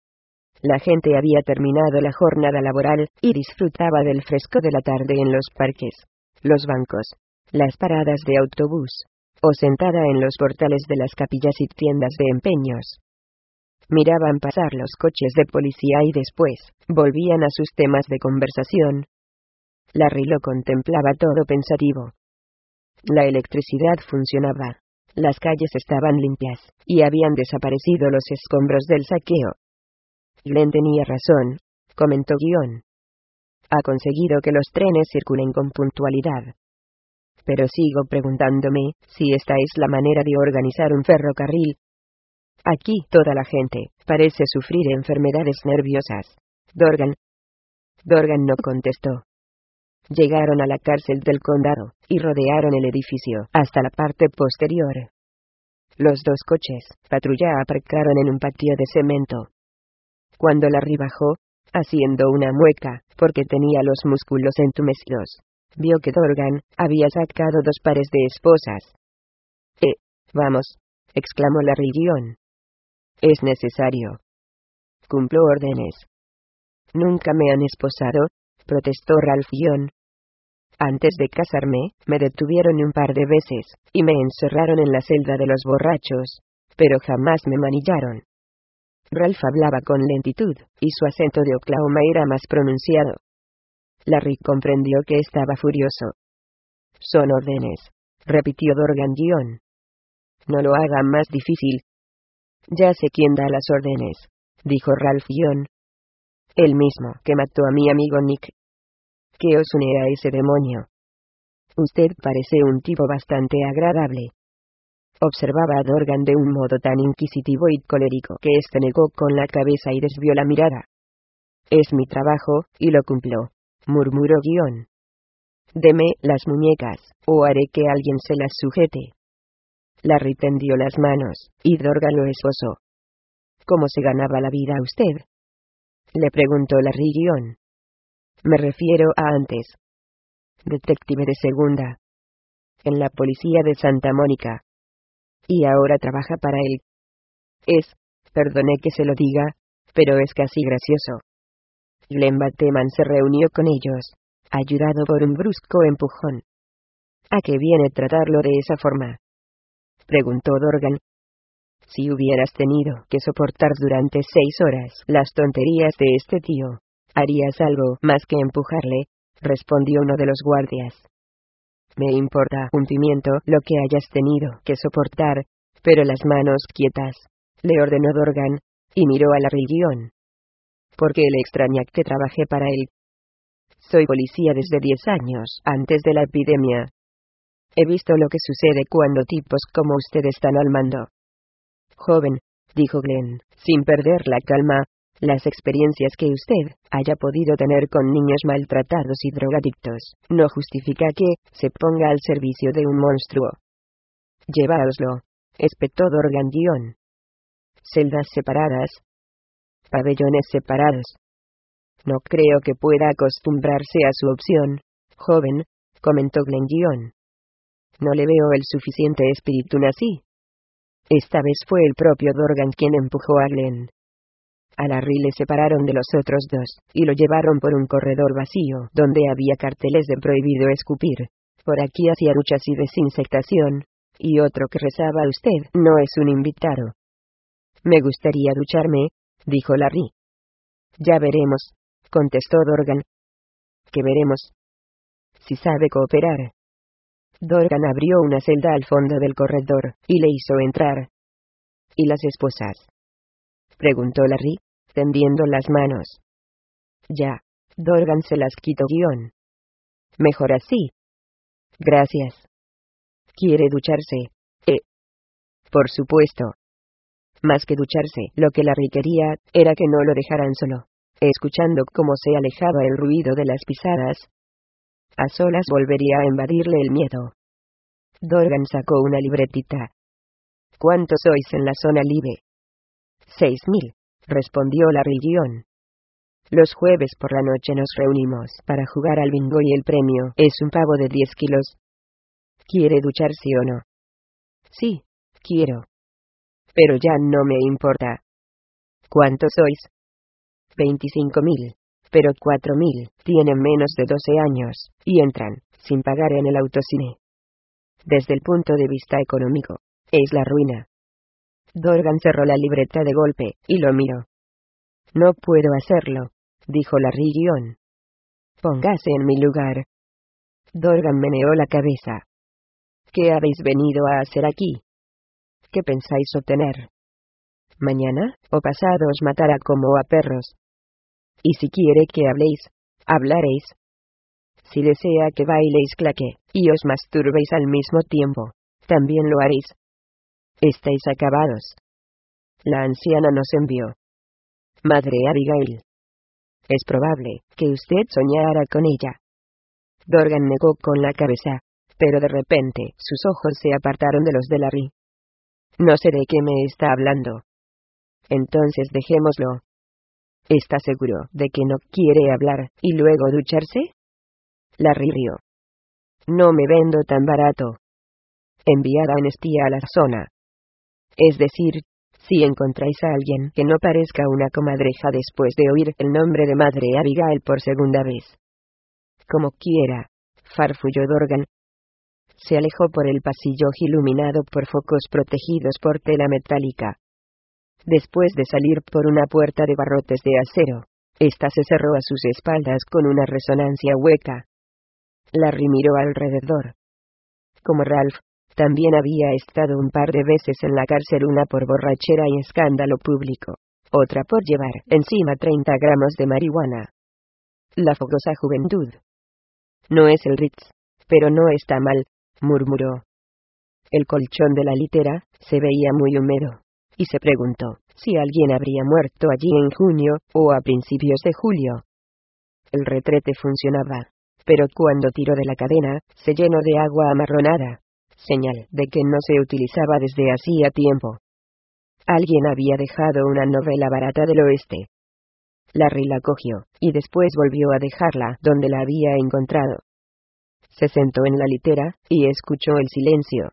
La gente había terminado la jornada laboral y disfrutaba del fresco de la tarde en los parques, los bancos, las paradas de autobús, o sentada en los portales de las capillas y tiendas de empeños. Miraban pasar los coches de policía y después volvían a sus temas de conversación. Larry lo contemplaba todo pensativo. La electricidad funcionaba, las calles estaban limpias, y habían desaparecido los escombros del saqueo. Glenn tenía razón, comentó Guion. Ha conseguido que los trenes circulen con puntualidad. Pero sigo preguntándome si esta es la manera de organizar un ferrocarril. Aquí toda la gente parece sufrir enfermedades nerviosas. Dorgan. Dorgan no contestó. Llegaron a la cárcel del condado, y rodearon el edificio hasta la parte posterior. Los dos coches patrulla aparcaron en un patio de cemento. Cuando Larry bajó, haciendo una mueca, porque tenía los músculos entumecidos, vio que Dorgan había sacado dos pares de esposas. Eh, vamos, exclamó Larry Guion. Es necesario. Cumplo órdenes. Nunca me han esposado, protestó Ralph Guion. Antes de casarme, me detuvieron un par de veces, y me encerraron en la celda de los borrachos, pero jamás me manillaron. Ralph hablaba con lentitud, y su acento de Oklahoma era más pronunciado. Larry comprendió que estaba furioso. Son órdenes, repitió Dorgan Guion. No lo haga más difícil. Ya sé quién da las órdenes, dijo Ralph Guion. El mismo que mató a mi amigo Nick. ¿Qué os une a ese demonio? Usted parece un tipo bastante agradable. Observaba a Dorgan de un modo tan inquisitivo y colérico que éste negó con la cabeza y desvió la mirada. Es mi trabajo, y lo cumplo, murmuró Guion. Deme las muñecas, o haré que alguien se las sujete. Larry tendió las manos, y Dorgan lo esposó. ¿Cómo se ganaba la vida usted?, le preguntó Larry Guion. Me refiero a antes. Detective de segunda. En la policía de Santa Mónica. Y ahora trabaja para él. Es, perdone que se lo diga, pero es casi gracioso. Glenn Bateman se reunió con ellos, ayudado por un brusco empujón. ¿A qué viene tratarlo de esa forma?, preguntó Dorgan. Si hubieras tenido que soportar durante seis horas las tonterías de este tío, harías algo más que empujarle, respondió uno de los guardias. Me importa un pimiento lo que hayas tenido que soportar, pero las manos quietas, le ordenó Dorgan, y miró a Larry Guion. ¿Por qué le extraña que trabajé para él? Soy policía desde diez años antes de la epidemia. He visto lo que sucede cuando tipos como usted están al mando. Joven, dijo Glenn, sin perder la calma, las experiencias que usted haya podido tener con niños maltratados y drogadictos no justifica que se ponga al servicio de un monstruo. Lleváoslo, espetó Dorgan Guion. Celdas separadas. Pabellones separados. No creo que pueda acostumbrarse a su opción, joven, comentó Glenn Guion. No le veo el suficiente espíritu nazi. Esta vez fue el propio Dorgan quien empujó a Glenn. A Larry le separaron de los otros dos, y lo llevaron por un corredor vacío, donde había carteles de prohibido escupir. Por aquí hacía duchas y desinsectación, y otro que rezaba: usted no es un invitado. Me gustaría ducharme, dijo Larry. Ya veremos, contestó Dorgan. ¿Qué veremos? Si sabe cooperar. Dorgan abrió una celda al fondo del corredor, y le hizo entrar. ¿Y las esposas?, preguntó Larry, tendiendo las manos. Ya. Dorgan se las quitó guión. Mejor así. Gracias. ¿Quiere ducharse? Eh. Por supuesto. Más que ducharse, lo que Larry quería, era que no lo dejaran solo. Escuchando cómo se alejaba el ruido de las pisadas, a solas volvería a invadirle el miedo. Dorgan sacó una libretita. ¿Cuántos sois en la zona libre? Seis mil, respondió Larry guión. Los jueves por la noche nos reunimos para jugar al bingo y el premio es un pavo de diez kilos. ¿Quiere ducharse o no? Sí, quiero. Pero ya no me importa. ¿Cuántos sois? Veinticinco mil. Pero cuatro mil tienen menos de doce años, y entran, sin pagar en el autocine. Desde el punto de vista económico, es la ruina. Dorgan cerró la libreta de golpe, y lo miró. No puedo hacerlo, dijo Larry guión. Póngase en mi lugar. Dorgan meneó la cabeza. ¿Qué habéis venido a hacer aquí? ¿Qué pensáis obtener? Mañana, o pasado os matará como a perros. Y si quiere que habléis, hablaréis. Si desea que bailéis claque, y os masturbéis al mismo tiempo, también lo haréis. Estáis acabados. La anciana nos envió. Madre Abigail. Es probable que usted soñara con ella. Dorgan negó con la cabeza, pero de repente sus ojos se apartaron de los de Larry. No sé de qué me está hablando. Entonces dejémoslo. ¿Está seguro de que no quiere hablar y luego ducharse? Larry rió. No me vendo tan barato. Enviada en espía a la zona. Es decir, si encontráis a alguien que no parezca una comadreja después de oír el nombre de Madre Abigail por segunda vez. Como quiera, farfulló Dorgan. Se alejó por el pasillo iluminado por focos protegidos por tela metálica. Después de salir por una puerta de barrotes de acero, ésta se cerró a sus espaldas con una resonancia hueca. Larry miró alrededor. Como Ralph, también había estado un par de veces en la cárcel, una por borrachera y escándalo público, otra por llevar encima treinta gramos de marihuana. La fogosa juventud. No es el Ritz, pero no está mal, murmuró. El colchón de la litera se veía muy húmedo, y se preguntó si alguien habría muerto allí en junio o a principios de julio. El retrete funcionaba, pero cuando tiró de la cadena, se llenó de agua amarronada, señal de que no se utilizaba desde hacía tiempo. Alguien había dejado una novela barata del oeste. Larry la cogió, y después volvió a dejarla donde la había encontrado. Se sentó en la litera, y escuchó el silencio.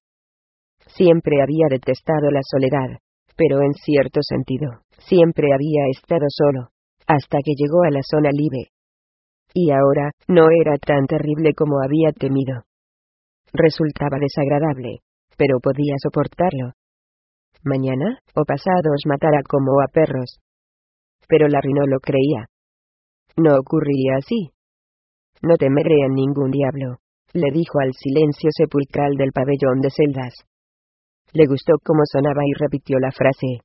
Siempre había detestado la soledad, pero en cierto sentido, siempre había estado solo, hasta que llegó a la zona libre. Y ahora, no era tan terrible como había temido. Resultaba desagradable, pero podía soportarlo. Mañana, o pasado os matará como a perros. Pero Larry no lo creía. No ocurriría así. No temeré a ningún diablo, le dijo al silencio sepulcral del pabellón de celdas. Le gustó cómo sonaba y repitió la frase.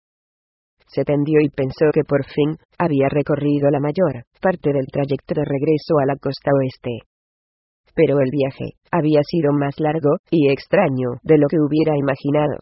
Se tendió y pensó que por fin había recorrido la mayor parte del trayecto de regreso a la costa oeste. Pero el viaje había sido más largo y extraño de lo que hubiera imaginado.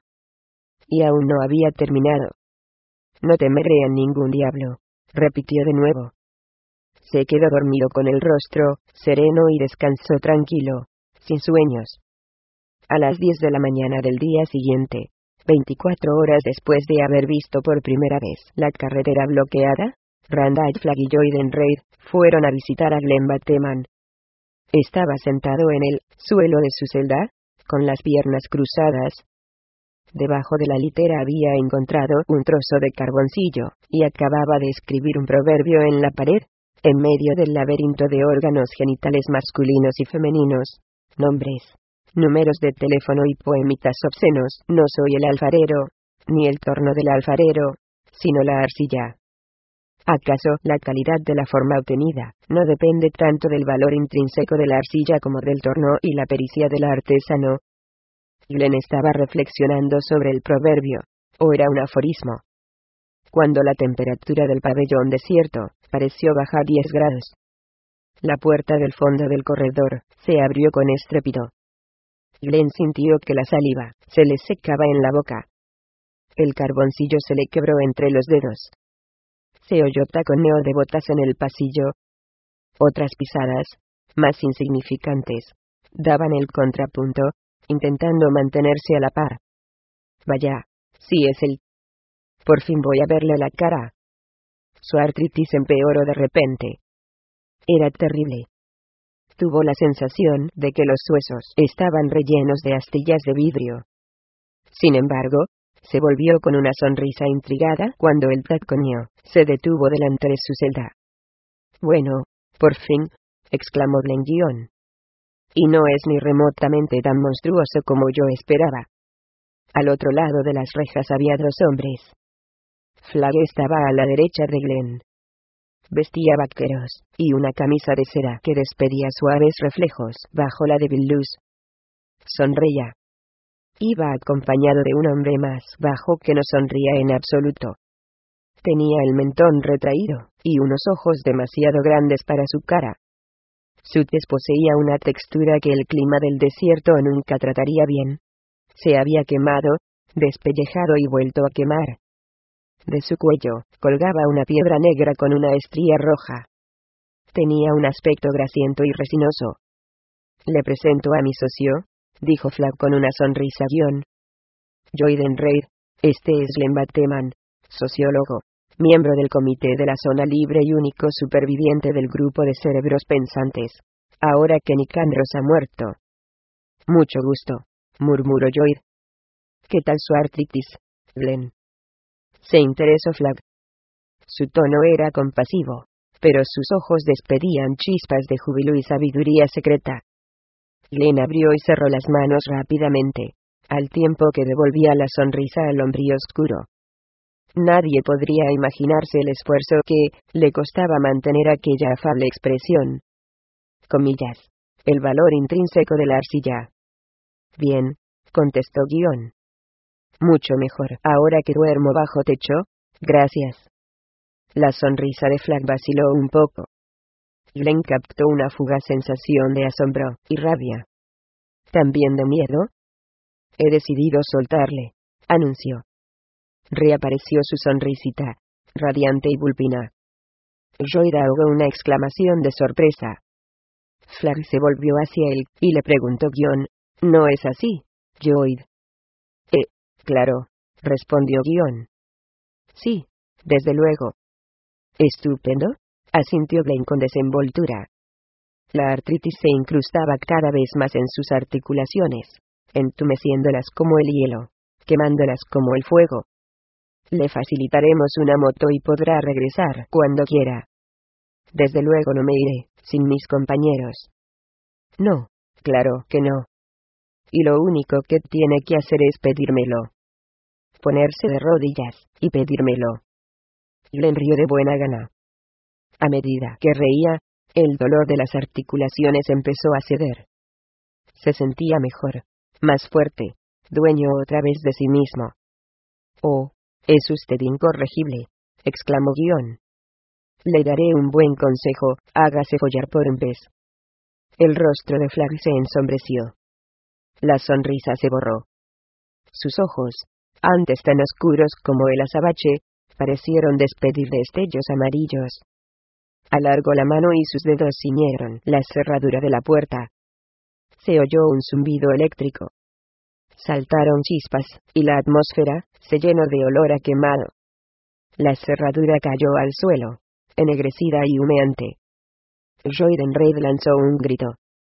Y aún no había terminado. No temeré a ningún diablo, repitió de nuevo. Se quedó dormido con el rostro sereno y descansó tranquilo, sin sueños. A las diez de la mañana del día siguiente, veinticuatro horas después de haber visto por primera vez la carretera bloqueada, Randall Flagg y Joyden Reid fueron a visitar a Glenn Bateman. Estaba sentado en el suelo de su celda, con las piernas cruzadas. Debajo de la litera había encontrado un trozo de carboncillo, y acababa de escribir un proverbio en la pared, en medio del laberinto de órganos genitales masculinos y femeninos, nombres, números de teléfono y poemitas obscenos. No soy el alfarero, ni el torno del alfarero, sino la arcilla. ¿Acaso la calidad de la forma obtenida no depende tanto del valor intrínseco de la arcilla como del torno y la pericia del artesano? Glenn estaba reflexionando sobre el proverbio, o era un aforismo. cuando la temperatura del pabellón desierto pareció bajar diez grados. La puerta del fondo del corredor se abrió con estrépito. Glenn sintió que la saliva se le secaba en la boca. El carboncillo se le quebró entre los dedos. Se oyó taconeo de botas en el pasillo. Otras pisadas, más insignificantes, daban el contrapunto, intentando mantenerse a la par. Vaya, sí es él. Por fin voy a verle la cara. Su artritis empeoró de repente. Era terrible. Tuvo la sensación de que los huesos estaban rellenos de astillas de vidrio. Sin embargo, se volvió con una sonrisa intrigada cuando el taconeo se detuvo delante de su celda. Bueno, por fin, exclamó Glenn. Y no es ni remotamente tan monstruoso como yo esperaba. Al otro lado de las rejas había dos hombres. Flagg estaba a la derecha de Glenn. Vestía vaqueros y una camisa de seda que despedía suaves reflejos bajo la débil luz. Sonreía. Iba acompañado de un hombre más bajo que no sonría en absoluto. Tenía el mentón retraído y unos ojos demasiado grandes para su cara. Su tez poseía una textura que el clima del desierto nunca trataría bien. Se había quemado, despellejado y vuelto a quemar. De su cuello colgaba una piedra negra con una estría roja. Tenía un aspecto grasiento y resinoso. Le presento a mi socio, dijo Flagg con una sonrisa guión. Lloyd Reid, este es Glenn Bateman, sociólogo, miembro del comité de la zona libre y único superviviente del grupo de cerebros pensantes, ahora que Nick Andros ha muerto. Mucho gusto, murmuró Lloyd. ¿Qué tal su artritis, Glenn? Se interesó Flagg. Su tono era compasivo, pero sus ojos despedían chispas de júbilo y sabiduría secreta. Glenn abrió y cerró las manos rápidamente, al tiempo que devolvía la sonrisa al hombre oscuro. Nadie podría imaginarse el esfuerzo que le costaba mantener aquella afable expresión. Comillas. El valor intrínseco de la arcilla. Bien, contestó Guión. Mucho mejor ahora que duermo bajo techo, gracias. La sonrisa de Flagg vaciló un poco. Glenn captó una fugaz sensación de asombro y rabia. ¿También de miedo? He decidido soltarle, anunció. Reapareció su sonrisita, radiante y vulpina. Lloyd ahogó una exclamación de sorpresa. Flagg se volvió hacia él y le preguntó guión, ¿no es así, Lloyd? Eh, claro, respondió guión. Sí, desde luego. Estupendo, asintió Glenn con desenvoltura. La artritis se incrustaba cada vez más en sus articulaciones, entumeciéndolas como el hielo, quemándolas como el fuego. Le facilitaremos una moto y podrá regresar cuando quiera. Desde luego no me iré, sin mis compañeros. No, claro que no. Y lo único que tiene que hacer es pedírmelo. Ponerse de rodillas y pedírmelo. Glenn rió de buena gana. A medida que reía, el dolor de las articulaciones empezó a ceder. Se sentía mejor, más fuerte, dueño otra vez de sí mismo. Oh, es usted incorregible, exclamó Guión. Le daré un buen consejo, hágase follar por un vez. El rostro de Flagg se ensombreció. La sonrisa se borró. Sus ojos, antes tan oscuros como el azabache, parecieron despedir destellos amarillos. Alargó la mano y sus dedos ciñeron la cerradura de la puerta. Se oyó un zumbido eléctrico. Saltaron chispas, y la atmósfera se llenó de olor a quemado. La cerradura cayó al suelo, ennegrecida y humeante. Lloyd Reid lanzó un grito.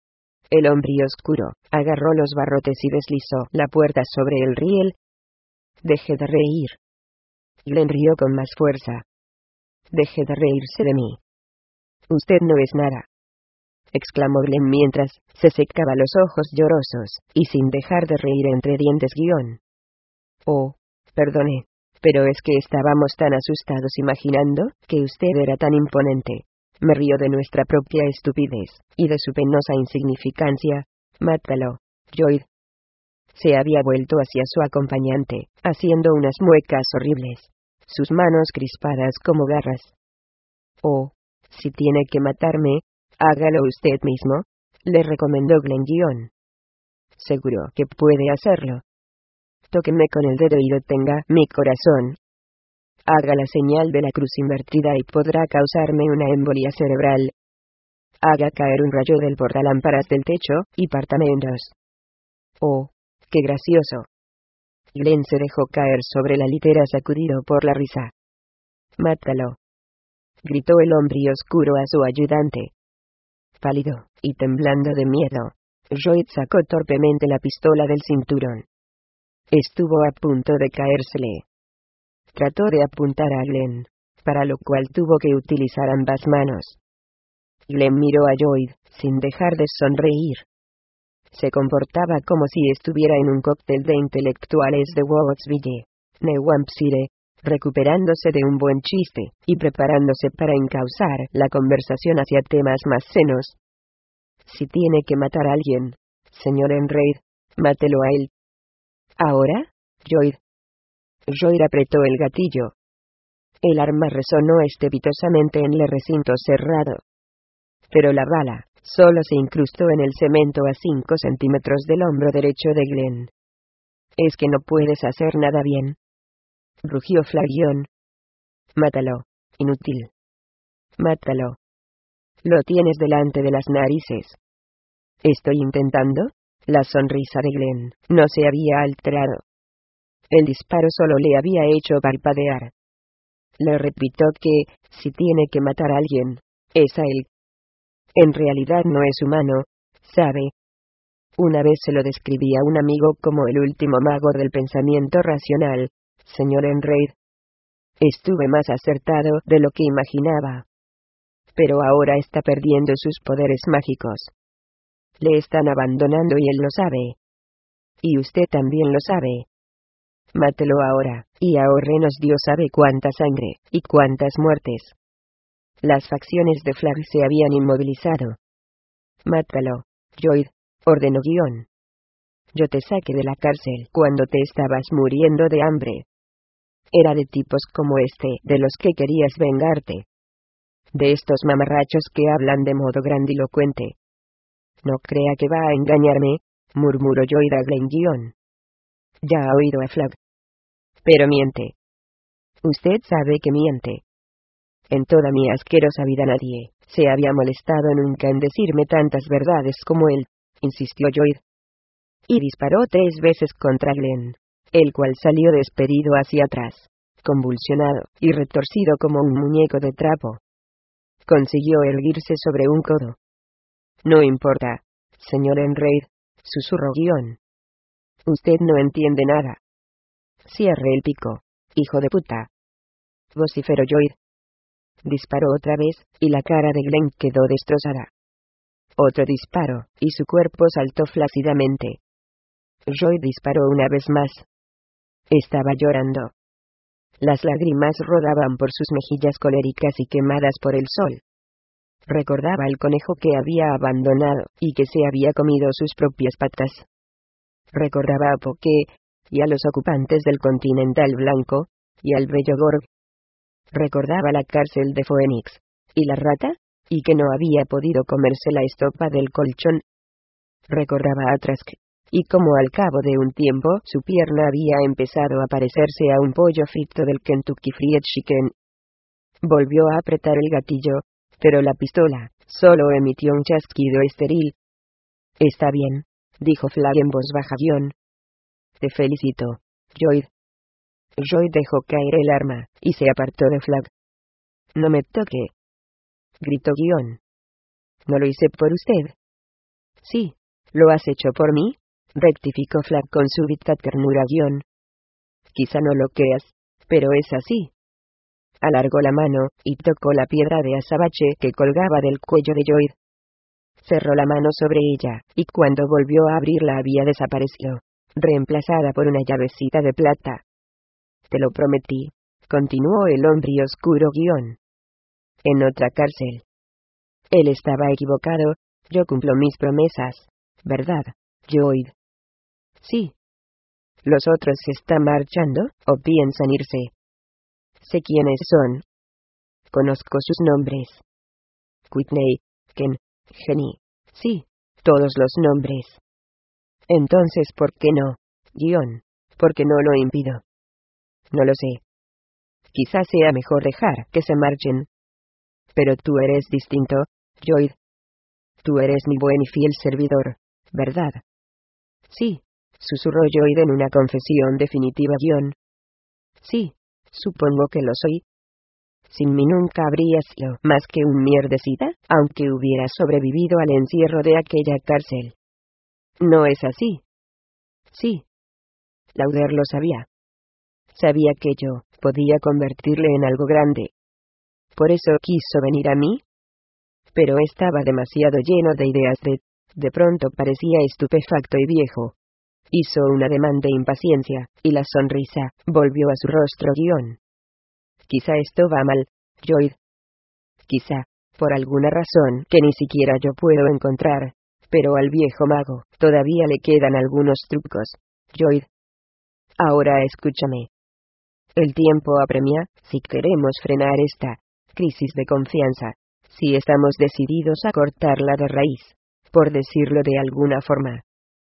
El hombre oscuro agarró los barrotes y deslizó la puerta sobre el riel. Deje de reír. Glenn rió con más fuerza. Deje de reírse de mí. Usted no es nada, exclamó Glenn mientras se secaba los ojos llorosos, y sin dejar de reír entre dientes guión. Oh, perdone, pero es que estábamos tan asustados imaginando que usted era tan imponente. Me río de nuestra propia estupidez, y de su penosa insignificancia. Mátalo, Lloyd. Se había vuelto hacia su acompañante, haciendo unas muecas horribles. sus manos crispadas como garras. Oh, si tiene que matarme, hágalo usted mismo, le recomendó Glenguion. Seguro que puede hacerlo. Tóqueme con el dedo y detenga mi corazón. Haga la señal de la cruz invertida y podrá causarme una embolia cerebral. Haga caer un rayo del portalámparas del techo, y pártame en dos. Oh, qué gracioso. Glenn se dejó caer sobre la litera sacudido por la risa. Mátalo, gritó el hombre oscuro a su ayudante. Pálido, y temblando de miedo, Lloyd sacó torpemente la pistola del cinturón. Estuvo a punto de caérsele. Trató de apuntar a Glenn, para lo cual tuvo que utilizar ambas manos. Glenn miró a Lloyd, sin dejar de sonreír. Se comportaba como si estuviera en un cóctel de intelectuales de Woodsville, New Hampshire, recuperándose de un buen chiste, y preparándose para encauzar la conversación hacia temas más senos. Si tiene que matar a alguien, señor Enraid, mátelo a él. ¿Ahora, Lloyd? Lloyd apretó el gatillo. El arma resonó estrepitosamente en el recinto cerrado. Pero la bala solo se incrustó en el cemento a cinco centímetros del hombro derecho de Glenn. ¿Es que no puedes hacer nada bien?, rugió Flagion. Mátalo, inútil. Mátalo. Lo tienes delante de las narices. ¿Estoy intentando? La sonrisa de Glenn no se había alterado. El disparo solo le había hecho parpadear. Le repitió que, si tiene que matar a alguien, es a él. En realidad no es humano, ¿sabe? Una vez se lo describí a un amigo como el último mago del pensamiento racional, señor Enraid. Estuve más acertado de lo que imaginaba. Pero ahora está perdiendo sus poderes mágicos. Le están abandonando y él lo sabe. Y usted también lo sabe. Mátelo ahora, y ahórrenos Dios sabe cuánta sangre, y cuántas muertes. Las facciones de Flag se habían inmovilizado. Mátalo, Lloyd, ordenó Guion. Yo te saqué de la cárcel cuando te estabas muriendo de hambre. Era de tipos como este de los que querías vengarte. De estos mamarrachos que hablan de modo grandilocuente. No crea que va a engañarme, murmuró Lloyd a Glenguion. Ya ha oído a Flag. Pero miente. Usted sabe que miente. En toda mi asquerosa vida nadie se había molestado nunca en decirme tantas verdades como él, insistió Lloyd. Y disparó tres veces contra Glenn, el cual salió despedido hacia atrás, convulsionado y retorcido como un muñeco de trapo. Consiguió erguirse sobre un codo. No importa, señor Enraid, susurró Guion. Usted no entiende nada. Cierre el pico, hijo de puta. Vociferó Lloyd. Disparó otra vez, y la cara de Glenn quedó destrozada. Otro disparo, y su cuerpo saltó flácidamente. Lloyd disparó una vez más. Estaba llorando. Las lágrimas rodaban por sus mejillas coléricas y quemadas por el sol. Recordaba al conejo que había abandonado, y que se había comido sus propias patas. Recordaba a Poké, y a los ocupantes del Continental Blanco, y al bello Gorg. Recordaba la cárcel de Phoenix, y la rata, y que no había podido comerse la estopa del colchón. Recordaba a Trask, y como al cabo de un tiempo su pierna había empezado a parecerse a un pollo frito del Kentucky Fried Chicken. Volvió a apretar el gatillo, pero la pistola solo emitió un chasquido estéril. Está bien, dijo Flag en voz baja. Guion. Te felicito, Lloyd. Lloyd dejó caer el arma, y se apartó de Flag. No me toque, gritó Guion. ¿No lo hice por usted? Sí, ¿lo has hecho por mí?, rectificó Flag con súbita ternura. Guion. Quizá no lo creas, pero es así. Alargó la mano, y tocó la piedra de azabache que colgaba del cuello de Lloyd. Cerró la mano sobre ella, y cuando volvió a abrirla había desaparecido, reemplazada por una llavecita de plata. Te lo prometí, continuó el hombre oscuro. Guion. En otra cárcel. Él estaba equivocado, yo cumplo mis promesas, ¿verdad, Lloyd? Sí. ¿Los otros se están marchando, o piensan irse? Sé quiénes son. Conozco sus nombres. Whitney, Ken, Jenny. Sí, todos los nombres. Entonces, ¿por qué no? Guión. Porque no lo impido. No lo sé. Quizás sea mejor dejar que se marchen. Pero tú eres distinto, Lloyd. Tú eres mi buen y fiel servidor, ¿verdad? Sí, susurró Lloyd en una confesión definitiva. Guión. Sí, supongo que lo soy. Sin mí nunca habría sido más que un mierdecita, aunque hubiera sobrevivido al encierro de aquella cárcel. ¿No es así? Sí. Lauder lo sabía. Sabía que yo podía convertirle en algo grande. Por eso quiso venir a mí. Pero estaba demasiado lleno de ideas de... De pronto parecía estupefacto y viejo. Hizo un ademán de impaciencia, y la sonrisa volvió a su rostro. Guión. Quizá esto va mal, Lloyd. Quizá, por alguna razón que ni siquiera yo puedo encontrar. Pero al viejo mago todavía le quedan algunos trucos, Lloyd. Ahora escúchame. El tiempo apremia, si queremos frenar esta crisis de confianza, si estamos decididos a cortarla de raíz, por decirlo de alguna forma.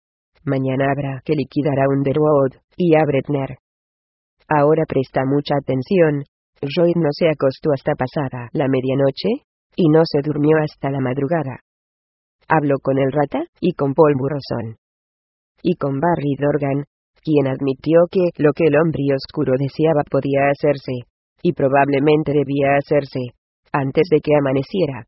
Mañana habrá que liquidar a Underwood y a Bretner. Ahora presta mucha atención. Lloyd no se acostó hasta pasada la medianoche, y no se durmió hasta la madrugada. Habló con el Rata, y con Paul Burroson. Y con Barry Dorgan, quien admitió que lo que el hombre oscuro deseaba podía hacerse, y probablemente debía hacerse, antes de que amaneciera.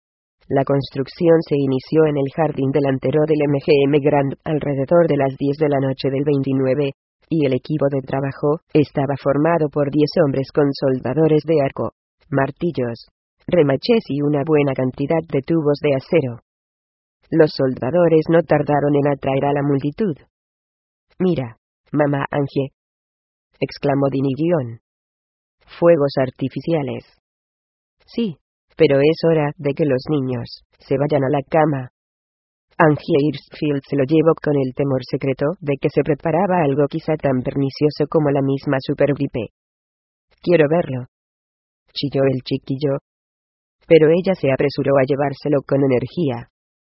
La construcción se inició en el jardín delantero del M G M Grand alrededor de las diez de la noche del veintinueve, y el equipo de trabajo estaba formado por diez hombres con soldadores de arco, martillos, remaches y una buena cantidad de tubos de acero. Los soldadores no tardaron en atraer a la multitud. «Mira, mamá Angie», exclamó Dinny Guión. «Fuegos artificiales». «Sí, pero es hora de que los niños se vayan a la cama». Angie Hirschfield se lo llevó con el temor secreto de que se preparaba algo quizá tan pernicioso como la misma supergripe. «Quiero verlo», chilló el chiquillo. Pero ella se apresuró a llevárselo con energía.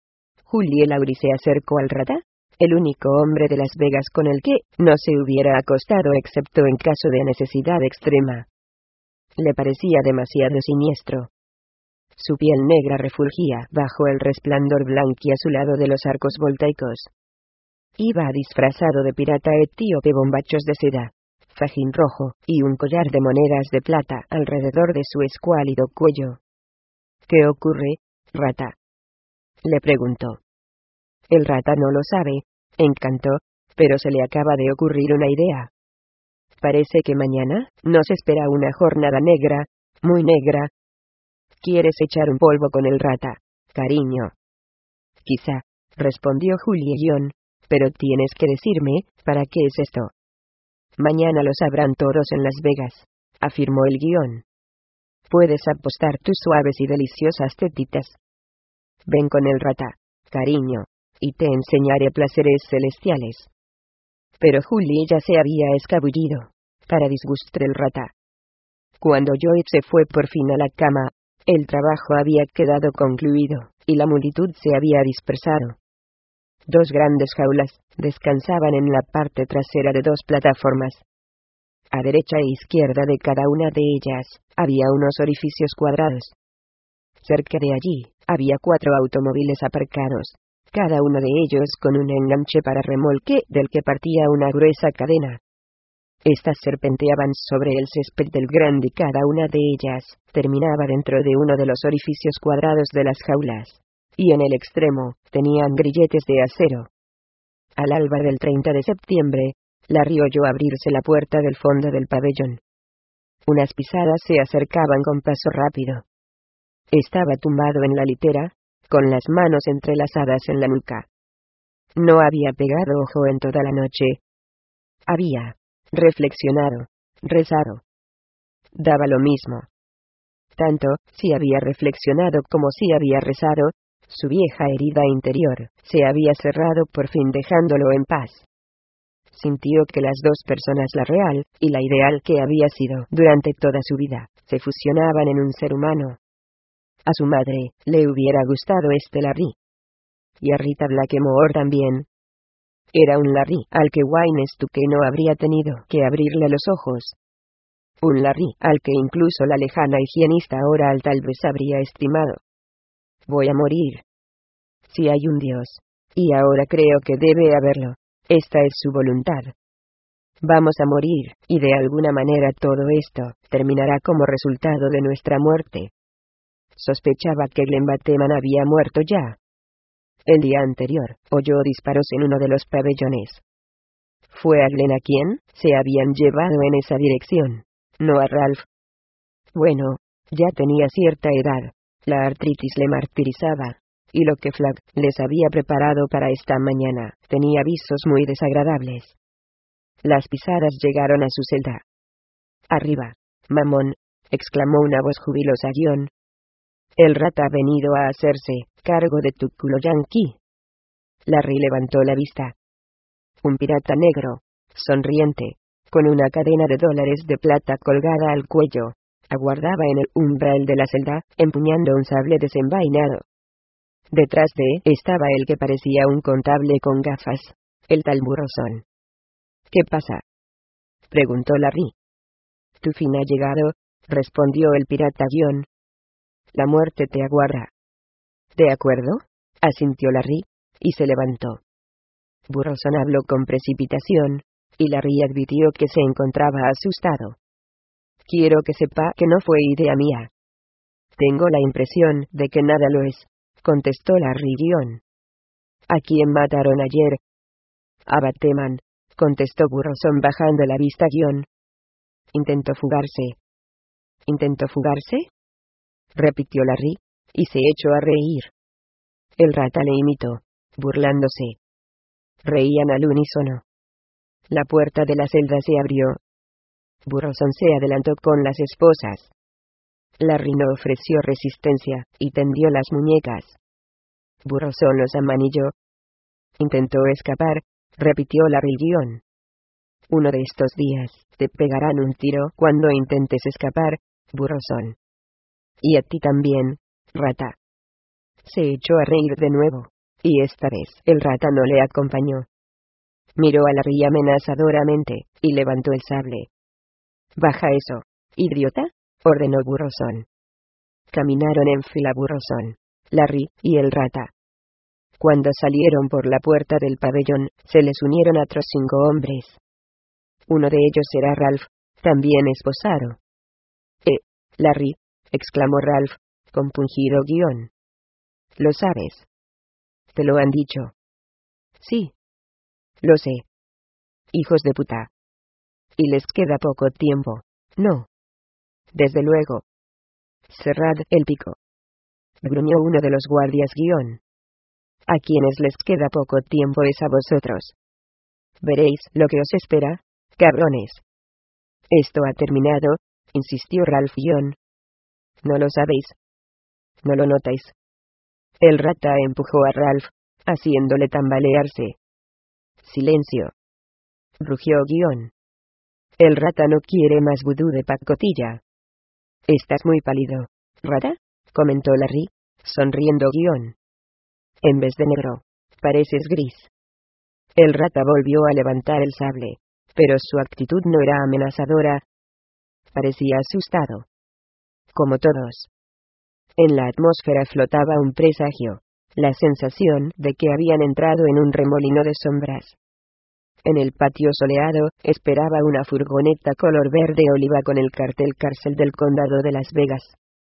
Julie Laurie se acercó al Rata, el único hombre de Las Vegas con el que no se hubiera acostado excepto en caso de necesidad extrema. Le parecía demasiado siniestro. Su piel negra refulgía bajo el resplandor blanquiazulado de los arcos voltaicos. Iba disfrazado de pirata etíope, bombachos de seda, fajín rojo, y un collar de monedas de plata alrededor de su escuálido cuello. «¿Qué ocurre, Rata?», le preguntó. El Rata no lo sabe, encantó, pero se le acaba de ocurrir una idea. Parece que mañana nos espera una jornada negra, muy negra. ¿Quieres echar un polvo con el Rata, cariño? Quizá, respondió Julie Guión, pero tienes que decirme, ¿para qué es esto? Mañana lo sabrán todos en Las Vegas, afirmó el Guión. Puedes apostar tus suaves y deliciosas tetitas. Ven con el Rata, cariño, y te enseñaré placeres celestiales. Pero Julie ya se había escabullido, para disgusto del Rata. Cuando Lloyd se fue por fin a la cama, el trabajo había quedado concluido, y la multitud se había dispersado. Dos grandes jaulas descansaban en la parte trasera de dos plataformas. A derecha e izquierda de cada una de ellas, había unos orificios cuadrados. Cerca de allí, había cuatro automóviles aparcados, cada uno de ellos con un enganche para remolque del que partía una gruesa cadena. Estas serpenteaban sobre el césped del Grand y cada una de ellas terminaba dentro de uno de los orificios cuadrados de las jaulas, y en el extremo tenían grilletes de acero. Al alba del treinta de septiembre, Larry oyó abrirse la puerta del fondo del pabellón. Unas pisadas se acercaban con paso rápido. Estaba tumbado en la litera, con las manos entrelazadas en la nuca. No había pegado ojo en toda la noche. Había reflexionado, rezado. Daba lo mismo. Tanto, si había reflexionado como si había rezado, su vieja herida interior se había cerrado por fin dejándolo en paz. Sintió que las dos personas, la real y la ideal que había sido durante toda su vida, se fusionaban en un ser humano. A su madre le hubiera gustado este Larry. Y a Rita Blackmore también. Era un Larry al que Wayne Stuckey no habría tenido que abrirle los ojos. Un Larry al que incluso la lejana higienista oral tal vez habría estimado. Voy a morir. Si hay un Dios, y ahora creo que debe haberlo, esta es su voluntad. Vamos a morir, y de alguna manera todo esto terminará como resultado de nuestra muerte. Sospechaba que Glenn Bateman había muerto ya. El día anterior, oyó disparos en uno de los pabellones. Fue a Glenn a quien se habían llevado en esa dirección, no a Ralph. Bueno, ya tenía cierta edad, la artritis le martirizaba, y lo que Flagg les había preparado para esta mañana tenía visos muy desagradables. Las pisadas llegaron a su celda. Arriba, mamón, exclamó una voz jubilosa guión. El rata ha venido a hacerse cargo de tu culo yankee. Larry levantó la vista. Un pirata negro, sonriente, con una cadena de dólares de plata colgada al cuello, aguardaba en el umbral de la celda, empuñando un sable desenvainado. Detrás de estaba el que parecía un contable con gafas, el tal Burroson. ¿Qué pasa?, preguntó Larry. Tu fin ha llegado, respondió el pirata guión. La muerte te aguarda. ¿De acuerdo?, asintió Larry, y se levantó. Burroson habló con precipitación, y Larry advirtió que se encontraba asustado. Quiero que sepa que no fue idea mía. Tengo la impresión de que nada lo es, contestó Larry guión. ¿A quién mataron ayer? A Bateman, contestó Burroson bajando la vista guión. Intentó fugarse. ¿Intentó fugarse?, repitió Larry, y se echó a reír. El rata le imitó, burlándose. Reían al unísono. La puerta de la celda se abrió. Burroson se adelantó con las esposas. Larry no ofreció resistencia, y tendió las muñecas. Burroson los amanilló. Intentó escapar, repitió Larry guión. Uno de estos días, te pegarán un tiro cuando intentes escapar, Burroson. Y a ti también, rata. Se echó a reír de nuevo, y esta vez el rata no le acompañó. Miró a Larry amenazadoramente, y levantó el sable. Baja eso, idiota, ordenó Burroson. Caminaron en fila Burroson, Larry y el rata. Cuando salieron por la puerta del pabellón, se les unieron otros cinco hombres. Uno de ellos era Ralph, también esposado. Eh, Larry, exclamó Ralph, compungido guión. ¿Lo sabes? ¿Te lo han dicho? Sí. Lo sé. Hijos de puta. Y les queda poco tiempo, ¿no? Desde luego. Cerrad el pico, gruñó uno de los guardias guión. A quienes les queda poco tiempo es a vosotros. Veréis lo que os espera, cabrones. Esto ha terminado, insistió Ralph guión. ¿No lo sabéis? ¿No lo notáis? El rata empujó a Ralph, haciéndole tambalearse. Silencio, rugió guión. El rata no quiere más vudú de pacotilla. Estás muy pálido, rata, comentó Larry, sonriendo guión. En vez de negro, pareces gris. El rata volvió a levantar el sable, pero su actitud no era amenazadora. Parecía asustado. Como todos. En la atmósfera flotaba un presagio, la sensación de que habían entrado en un remolino de sombras. En el patio soleado, esperaba una furgoneta color verde oliva con el cartel cárcel del condado de Las Vegas.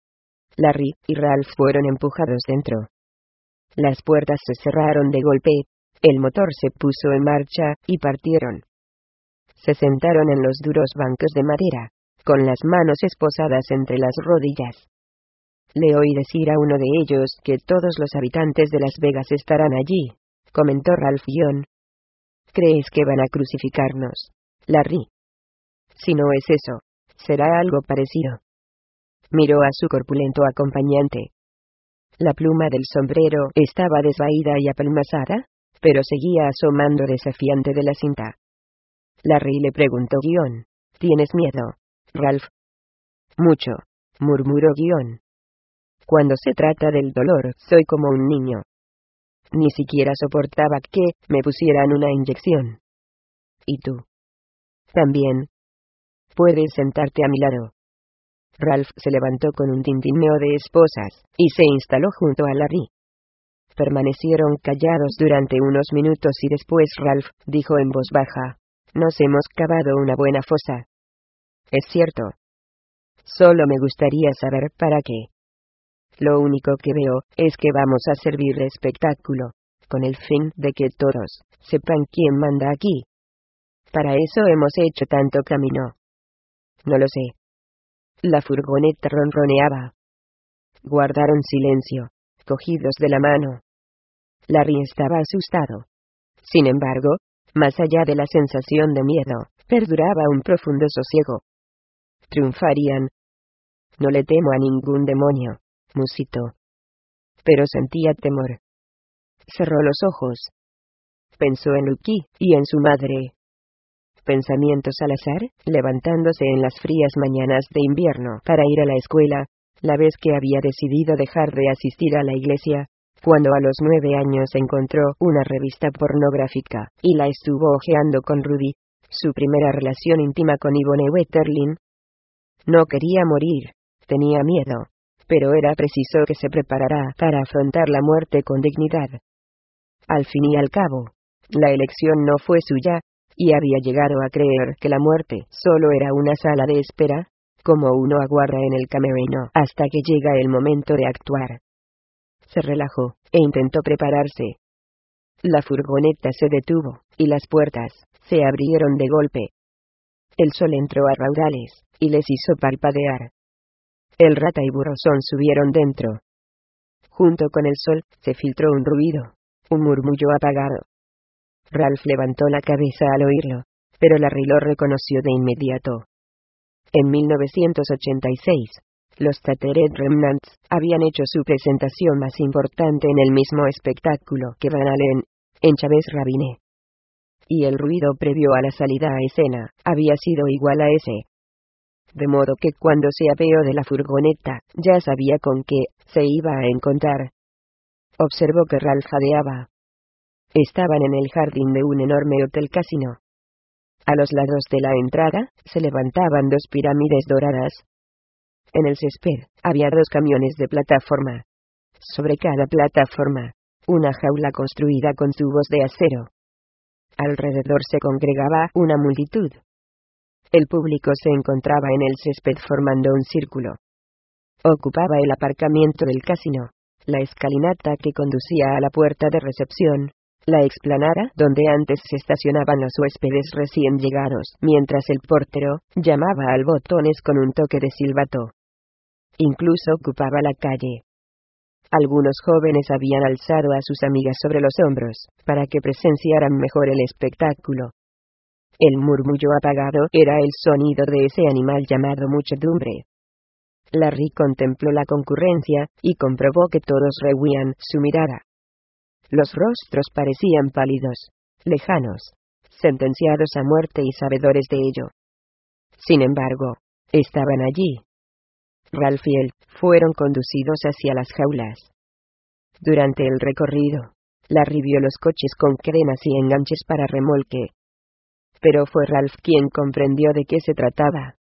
Larry y Ralph fueron empujados dentro. Las puertas se cerraron de golpe, el motor se puso en marcha, y partieron. Se sentaron en los duros bancos de madera, con las manos esposadas entre las rodillas. Le oí decir a uno de ellos que todos los habitantes de Las Vegas estarán allí, comentó Ralph guión. ¿Crees que van a crucificarnos, Larry? Si no es eso, será algo parecido. Miró a su corpulento acompañante. La pluma del sombrero estaba desvaída y apelmazada, pero seguía asomando desafiante de la cinta. Larry le preguntó guión. ¿Tienes miedo, Ralph? Mucho, murmuró guión. Cuando se trata del dolor, soy como un niño. Ni siquiera soportaba que me pusieran una inyección. ¿Y tú? También. Puedes sentarte a mi lado. Ralph se levantó con un tintineo de esposas, y se instaló junto a Larry. Permanecieron callados durante unos minutos y después Ralph dijo en voz baja: Nos hemos cavado una buena fosa. Es cierto. Solo me gustaría saber para qué. Lo único que veo es que vamos a servir de espectáculo, con el fin de que todos sepan quién manda aquí. Para eso hemos hecho tanto camino. No lo sé. La furgoneta ronroneaba. Guardaron silencio, cogidos de la mano. Larry estaba asustado. Sin embargo, más allá de la sensación de miedo, perduraba un profundo sosiego. Triunfarían. No le temo a ningún demonio, musitó. Pero sentía temor. Cerró los ojos. Pensó en Lucky y en su madre. Pensamientos al azar, levantándose en las frías mañanas de invierno para ir a la escuela, la vez que había decidido dejar de asistir a la iglesia, cuando a los nueve años encontró una revista pornográfica, y la estuvo hojeando con Rudy, su primera relación íntima con Yvonne Wetterlin. No quería morir, tenía miedo, pero era preciso que se preparara para afrontar la muerte con dignidad. Al fin y al cabo, la elección no fue suya, y había llegado a creer que la muerte solo era una sala de espera, como uno aguarda en el camerino hasta que llega el momento de actuar. Se relajó, e intentó prepararse. La furgoneta se detuvo, y las puertas se abrieron de golpe. El sol entró a raudales, y les hizo parpadear. El Rata y Burrosón subieron dentro. Junto con el sol, se filtró un ruido, un murmullo apagado. Ralph levantó la cabeza al oírlo, pero Larry lo reconoció de inmediato. En mil novecientos ochenta y seis, los Tattered Remnants habían hecho su presentación más importante en el mismo espectáculo que Van Halen, en Chavez Ravine. Y el ruido previo a la salida a escena había sido igual a ese. De modo que cuando se apeó de la furgoneta, ya sabía con qué se iba a encontrar. Observó que Ralph jadeaba. Estaban en el jardín de un enorme hotel casino. A los lados de la entrada, se levantaban dos pirámides doradas. En el césped, había dos camiones de plataforma. Sobre cada plataforma, una jaula construida con tubos de acero. Alrededor se congregaba una multitud. El público se encontraba en el césped formando un círculo. Ocupaba el aparcamiento del casino, la escalinata que conducía a la puerta de recepción, la explanada donde antes se estacionaban los huéspedes recién llegados, mientras el portero llamaba al botones con un toque de silbato. Incluso ocupaba la calle. Algunos jóvenes habían alzado a sus amigas sobre los hombros, para que presenciaran mejor el espectáculo. El murmullo apagado era el sonido de ese animal llamado muchedumbre. Larry contempló la concurrencia, y comprobó que todos rehuían su mirada. Los rostros parecían pálidos, lejanos, sentenciados a muerte y sabedores de ello. Sin embargo, estaban allí. Ralph y él fueron conducidos hacia las jaulas. Durante el recorrido, Larry vio los coches con cadenas y enganches para remolque. Pero fue Ralph quien comprendió de qué se trataba.